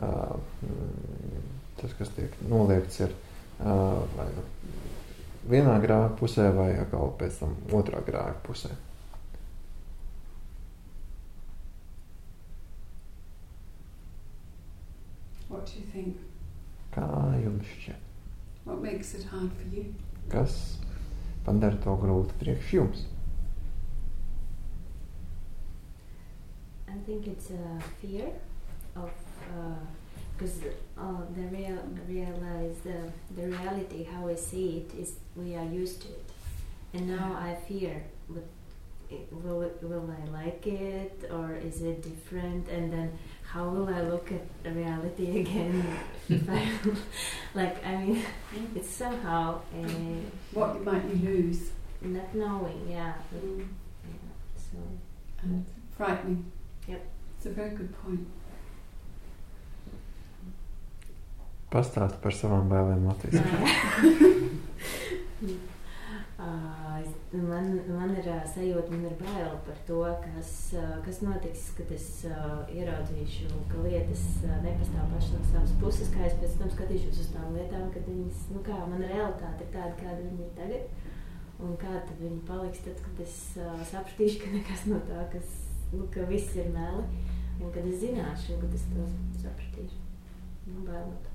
tas, kas tiek noliegts, ir vai vienā grāva pusē vai atkal pēc tam otrā grāva pusē. What do you think? Kā jums šķiet? What makes it hard for you? Kas padara to grūti priekš jums? I think it's a fear of because the reality how I see it is we are used to it, and now I fear will I like it, or is it different, and then how will I look at the reality again if I it's somehow what might you lose? Not knowing, so and frightening. Yep. It's a very good point. Pastāst par savām bailēm latviski. Man ir sajūta, man ir bail par to, kas notiks, kad es ieraudzīšu, ka lietas nepastāv pašas no savas puses, kā es pēc tam skatīšos uz tām lietām, kad viņas, mana realitāte ir tāda, kāda viņa ir tagad, un kā tad viņa paliks tad, kad es sapratīšu, ka nekas no tā, ka viss ir meli, un kad es zināšu, un kad es to sapratīšu. Bailot.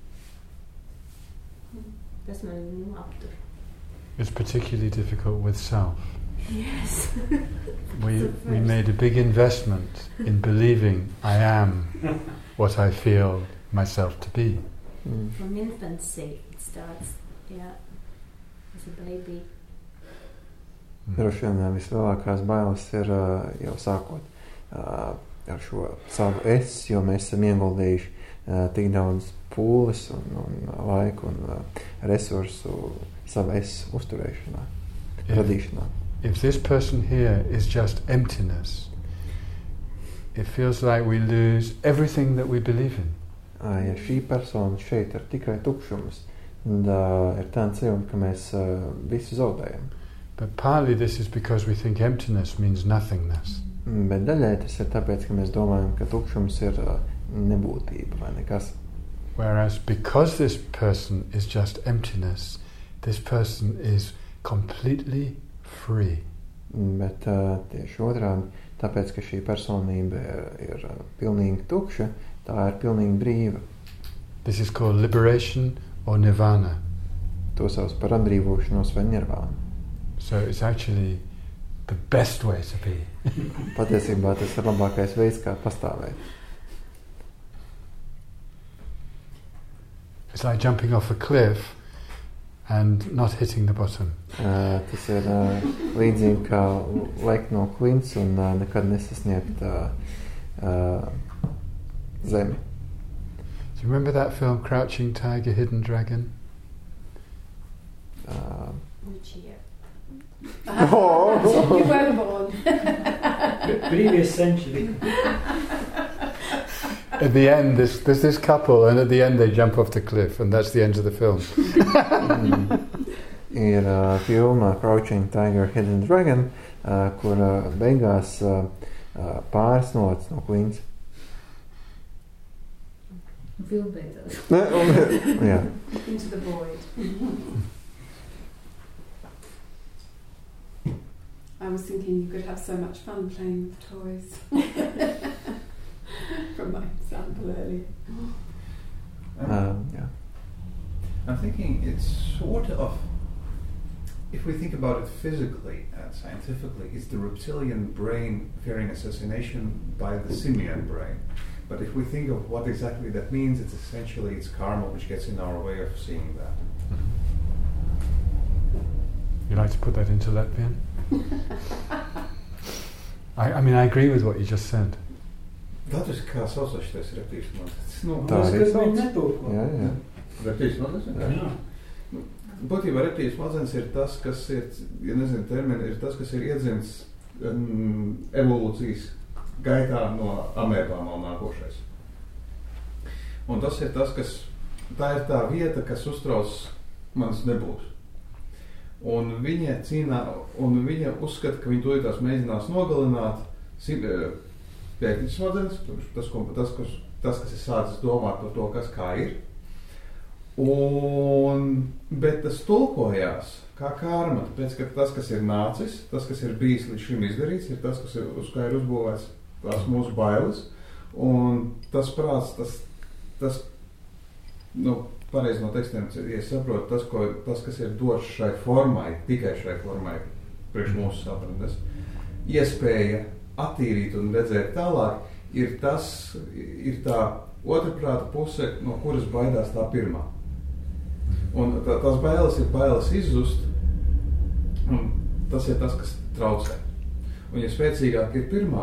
Tas man aptur. It's particularly difficult with self. Yes. We made a big investment in believing I am what I feel myself to be. From infancy it starts, as a baby. Droši vien vislielākās bailes ir jau sākot ar šo savu es, jo mēs esam ieguldījuši tik daudz pūles un laiku un resursu savu es uzturēšanā, radīšanā. If this person here is just emptiness, it feels like we lose everything that we believe in. Ja šī persona šeit ir tikai tukšums, tad ir tāds sajūta, ka mēs visu zaudējam. But partly this is because we think emptiness means nothingness. Bet daļai tas ir tāpēc, ka mēs domājam, ka tukšums ir nebūtība vai nekas. Whereas because this person is just emptiness, this person is completely free. Bet tieši otrādi, tāpēc, ka šī personība ir pilnīgi tukša, tā ir pilnīgi brīva. This is called liberation or nirvana. To sauc par atbrīvošanos vai nirvānu. So it's actually the best way to be. Patiesībā tas ir labākais veids, kā pastāvēt. It's like jumping off a cliff and not hitting the bottom. Tas ir līdzīgi kā lekt no klints un nekad nesasniegt zemi. Do you remember that film Crouching Tiger, Hidden Dragon? Which year? You weren't born. Previous century. At the end, there's this couple, and at the end they jump off the cliff, and that's the end of the film. Ir filma Crouching Tiger, Hidden Dragon, kur beigās pāris nolec no klints. Film beidzās. Jā. Into the void. I was thinking you could have so much fun playing with toys. From my example earlier. Jā. I'm thinking it's sort of, if we think about it physically and scientifically, it's the reptilian brain fearing assassination by the simian brain. But if we think of what exactly that means, it's essentially it's karma which gets in our way of seeing that. You like to put that into Latvian? I mean, I agree with what you just said. Latvijas kā saucās šitais reptīvs mazliet? Tā arī Kas sauc. viņi netūko? Jā. Reptīvs mazliet? Jā. Būtībā reptīvs mazliet ir tas, kas ir, ja nezinu termini, ir tas, kas ir iedzimts evolūcijas gaitā no amēbām vēl nākošais. Un tas ir tas, kas, tā ir tā vieta, kas uztrauc manas nebūs. Un viņa uzskata, ka viņa tūlītās mēģinās nogalināt pēkļu smadzenes, tas, kas ir sācis domāt par to, kas kā ir. Bet tas tulkojās kā karma, tāpēc, ka tas, kas ir nācis, tas, kas ir bijis līdz šim izdarīts, ir tas, kas ir, uz kā ir uzbūvēts tās mūsu bailes. Un tas prāts, tas pareizi no tekstiem, ja saprotu, tas, kas ir dots šai formai, tikai šai formai, priekš mūsu sapratnes, iespēja attīrīt un redzēt tālāk, ir tā otrprāta puse, no kuras baidās tā pirmā. Un tās bailes ir bailes izzust, un tas ir tas, kas traucē. Un ja spēcīgāk ir pirmā,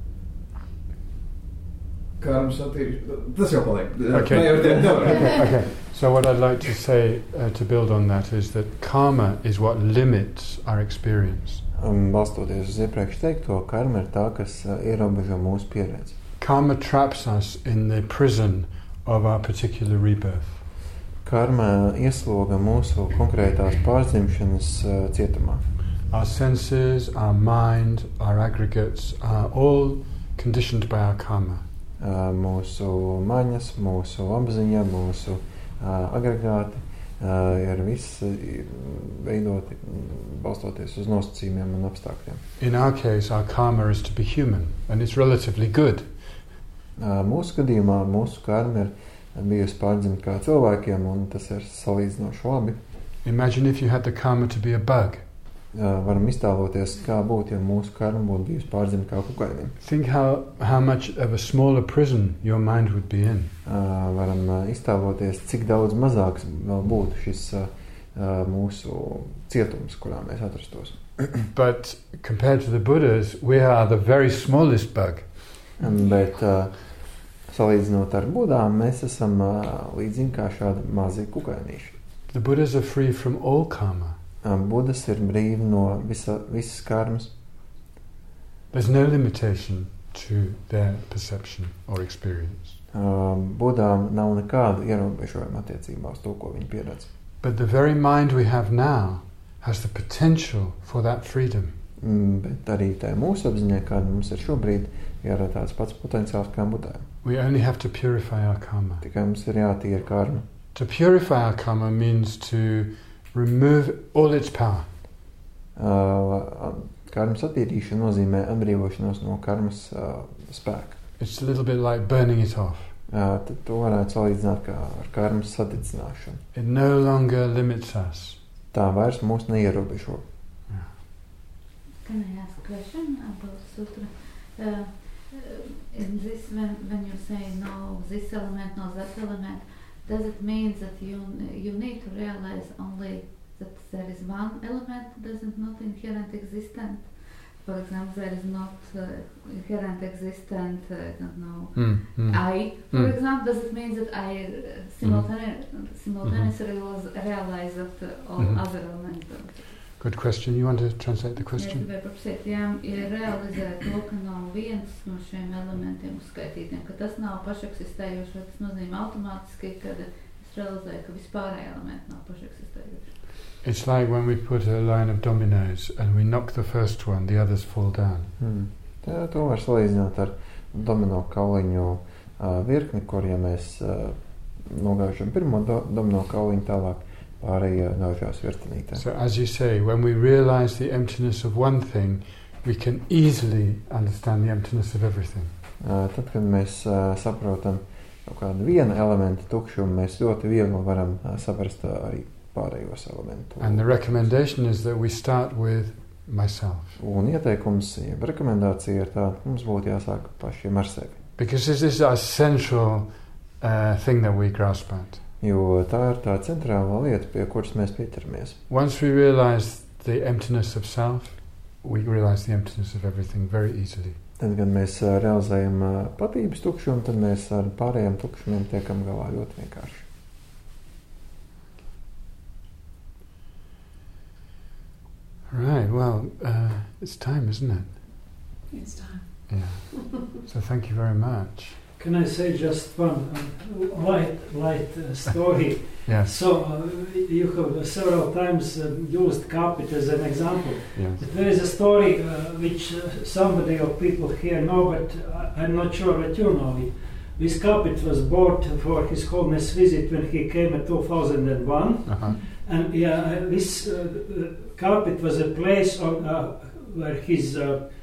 karmas attīrīšana, tas jau paliek. Okay. So what I'd like to say to build on that is that karma is what limits our experience. Balstoties uz iepriekš teikto, karma ir tā, kas ierobežo mūsu pieredzi. Karma traps us in the prison of our particular rebirth. Karma iesloga mūsu konkrētās pārdzimšanas cietumā. Our senses, our mind, our aggregates are all conditioned by our karma. Mūsu maņas, mūsu apziņa, mūsu agregāti ir visi veidoti balstoties uz nosacījumiem un apstākļiem. In our case, our karma is to be human, and it's relatively good. Mūsu gadījumā mūsu karma ir bijusi pārdzimta kā cilvēkiem, un tas ir salīdzinoši labi. Imagine if you had the karma to be a bug. Varam iztēloties, kā būtu, ja mūsu karma būtu bijusi pārdzimta kā kukainim. Think how much of a smaller prison your mind would be in. Varam iztēloties, cik daudz mazāks vēl būtu šis mūsu cietums, kurā mēs atrastos. But compared to the Buddhas, we are the very smallest bug. Bet salīdzinot ar Budām, mēs esam līdzīgi kā šādi mazi kukainīši. The Buddhas are free from all karma. Budas ir brīvi no visas karmas. There's no limitation to their perception or experience. Budām nav nekāda ierobežojuma attiecībā uz to, ko viņi pieredz. But the very mind we have now has the potential for that freedom. Bet arī tā mūsu apziņā, kāda mums ir šobrīd, ir tāds pats potenciāls kā Budām. We only have to purify our karma. Tikai mums ir jātīra karma. To purify our karma means to remove all its power. Karmas attīrīšana nozīmē atbrīvošanos no karmas spēka. It's a little bit like burning it off. Tad to varētu salīdzināt kā ar karmas sadedzināšanu. It no longer limits us. Tā vairs mūs neierobežo. Yeah. Can I ask a question about sutra? In this, when you say no this element, no that element, does it mean that you need to realize only that there is one element that is not inherent existent? For example, there is not inherent existent, I don't know, I, for example, does it mean that I simultaneously realize that all other elements? Good question. You want to translate the question? Ja realizē to, ka nav viens no šiem elementiem uzskaitītiem, ka tas nav pašeksistējoši, vai tas nozīmē automātiski, kad es realizēju, ka vispārējie elementi nav pašeksistējoši. It's like when we put a line of dominoes and we knock the first one, the others fall down. To var salīdzināt ar domino kauliņu virkni, kur, ja mēs nogāžam pirmo domino kauliņu, tālāk pārējie gāžās virtenītē. So as you say, when we realize the emptiness of one thing, we can easily understand the emptiness of everything. Tad, kad mēs saprotam kaut kādu vienu elementu tukšumu, mēs ļoti viegli varam saprast arī pārējos elementus. And the recommendation is that we start with myself. Un ieteikums, jeb rekomendācija ir tā, mums būtu jāsāk pašiem ar sevi. Because this is our central thing that we grasp at. Jo tā ir tā centrālā lieta, pie kuras mēs pieķeramies. Once we realize the emptiness of self, we realize the emptiness of everything very easily. Tad, kad mēs realizējam patības tukšumu, tad mēs ar pārējiem tukšumiem tiekam galā ļoti vienkārši. Right, well, it's time, isn't it? It's time. Yeah. So thank you very much. Can I say just one light story? Yes. So you have several times used carpet as an example. Yes. But there is a story which somebody of people here know, but I'm not sure that you know it. This carpet was bought for His Holiness visit when he came in 2001. Uh-huh. And this carpet was a place on, where his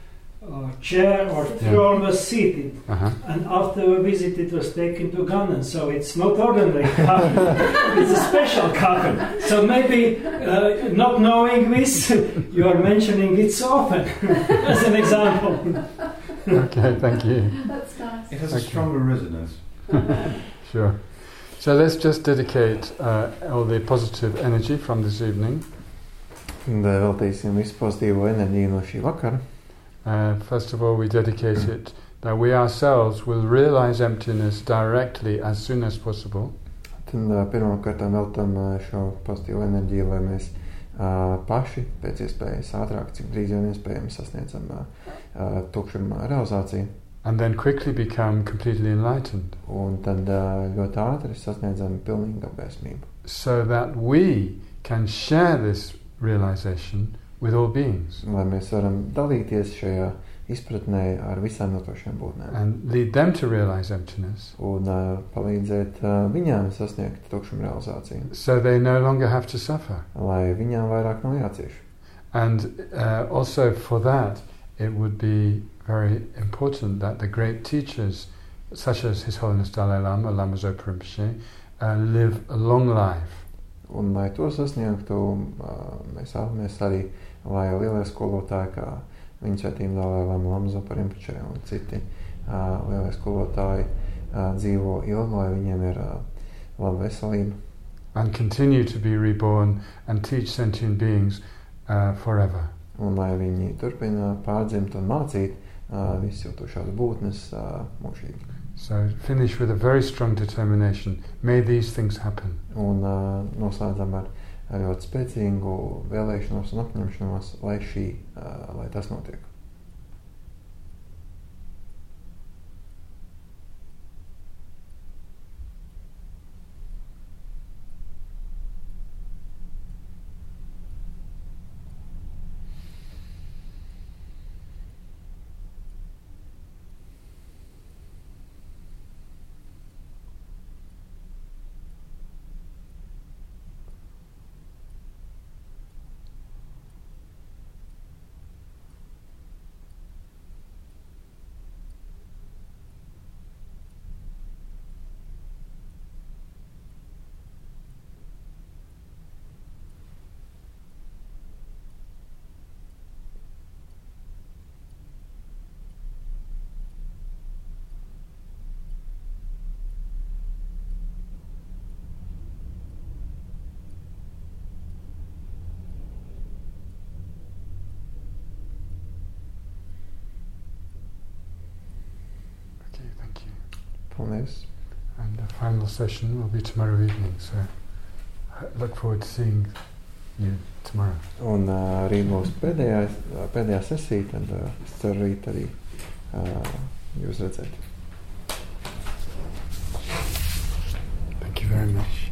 chair or throne was seated. Uh-huh. And after the visit it was taken to Ghana. So it's not ordinary carpet, it's a special carpet. So maybe not knowing this, you are mentioning it so often as an example. Okay, thank you. That's nice. It has a stronger resonance. Sure. So let's just dedicate all the positive energy from this evening. Un veltīsim visu pozitīvo enerģiju no šī vakara. First of all, we dedicate it that we ourselves will realize emptiness directly as soon as possible. Tad pirmkārt veltam šo pozitīvo enerģiju, lai mēs paši pēc iespējas ātrāk, cik drīz vien iespējams sasniedzam tukšuma realizāciju. And then quickly become completely enlightened. Un tad ļoti ātri sasniedzam pilnīgu apgaismību. So that we can share this realization with all beings. Lai mēs varam dalīties šajā izpratnē ar visām notošiem būtnēm. And lead them to realize emptiness. Un palīdzēt viņām sasniegt tukšuma realizāciju. So they no longer have to suffer. Lai viņām vairāk nav jācieš. And also for that, it would be very important that the great teachers, such as His Holiness Dalai Lama, Lama Zopa Rinpoche, live a long life. Un, lai to sasniegtu, mēs vēlamies arī, lai lielie skolotāji, kā viņa svētība Dalai Lama, Lama Zopa Rinpoche un citi lielie skolotāji dzīvo ilgi, lai viņiem ir laba veselība. And continue to be reborn and teach sentient beings forever. Un lai viņi turpina pārdzimt un mācīt visus jūtošās būtnes mūžīgi. So finish with a very strong determination. May these things happen. Un noslēdzam ar ļoti spēcīgu vēlēšanos un apņemšanos, lai tas notiek. Paldies. And the final session will be tomorrow evening, so I look forward to seeing you tomorrow. Un rīt būs pēdējā sesija, tad es ceru rīt arī jūs redzēt. Thank you very much.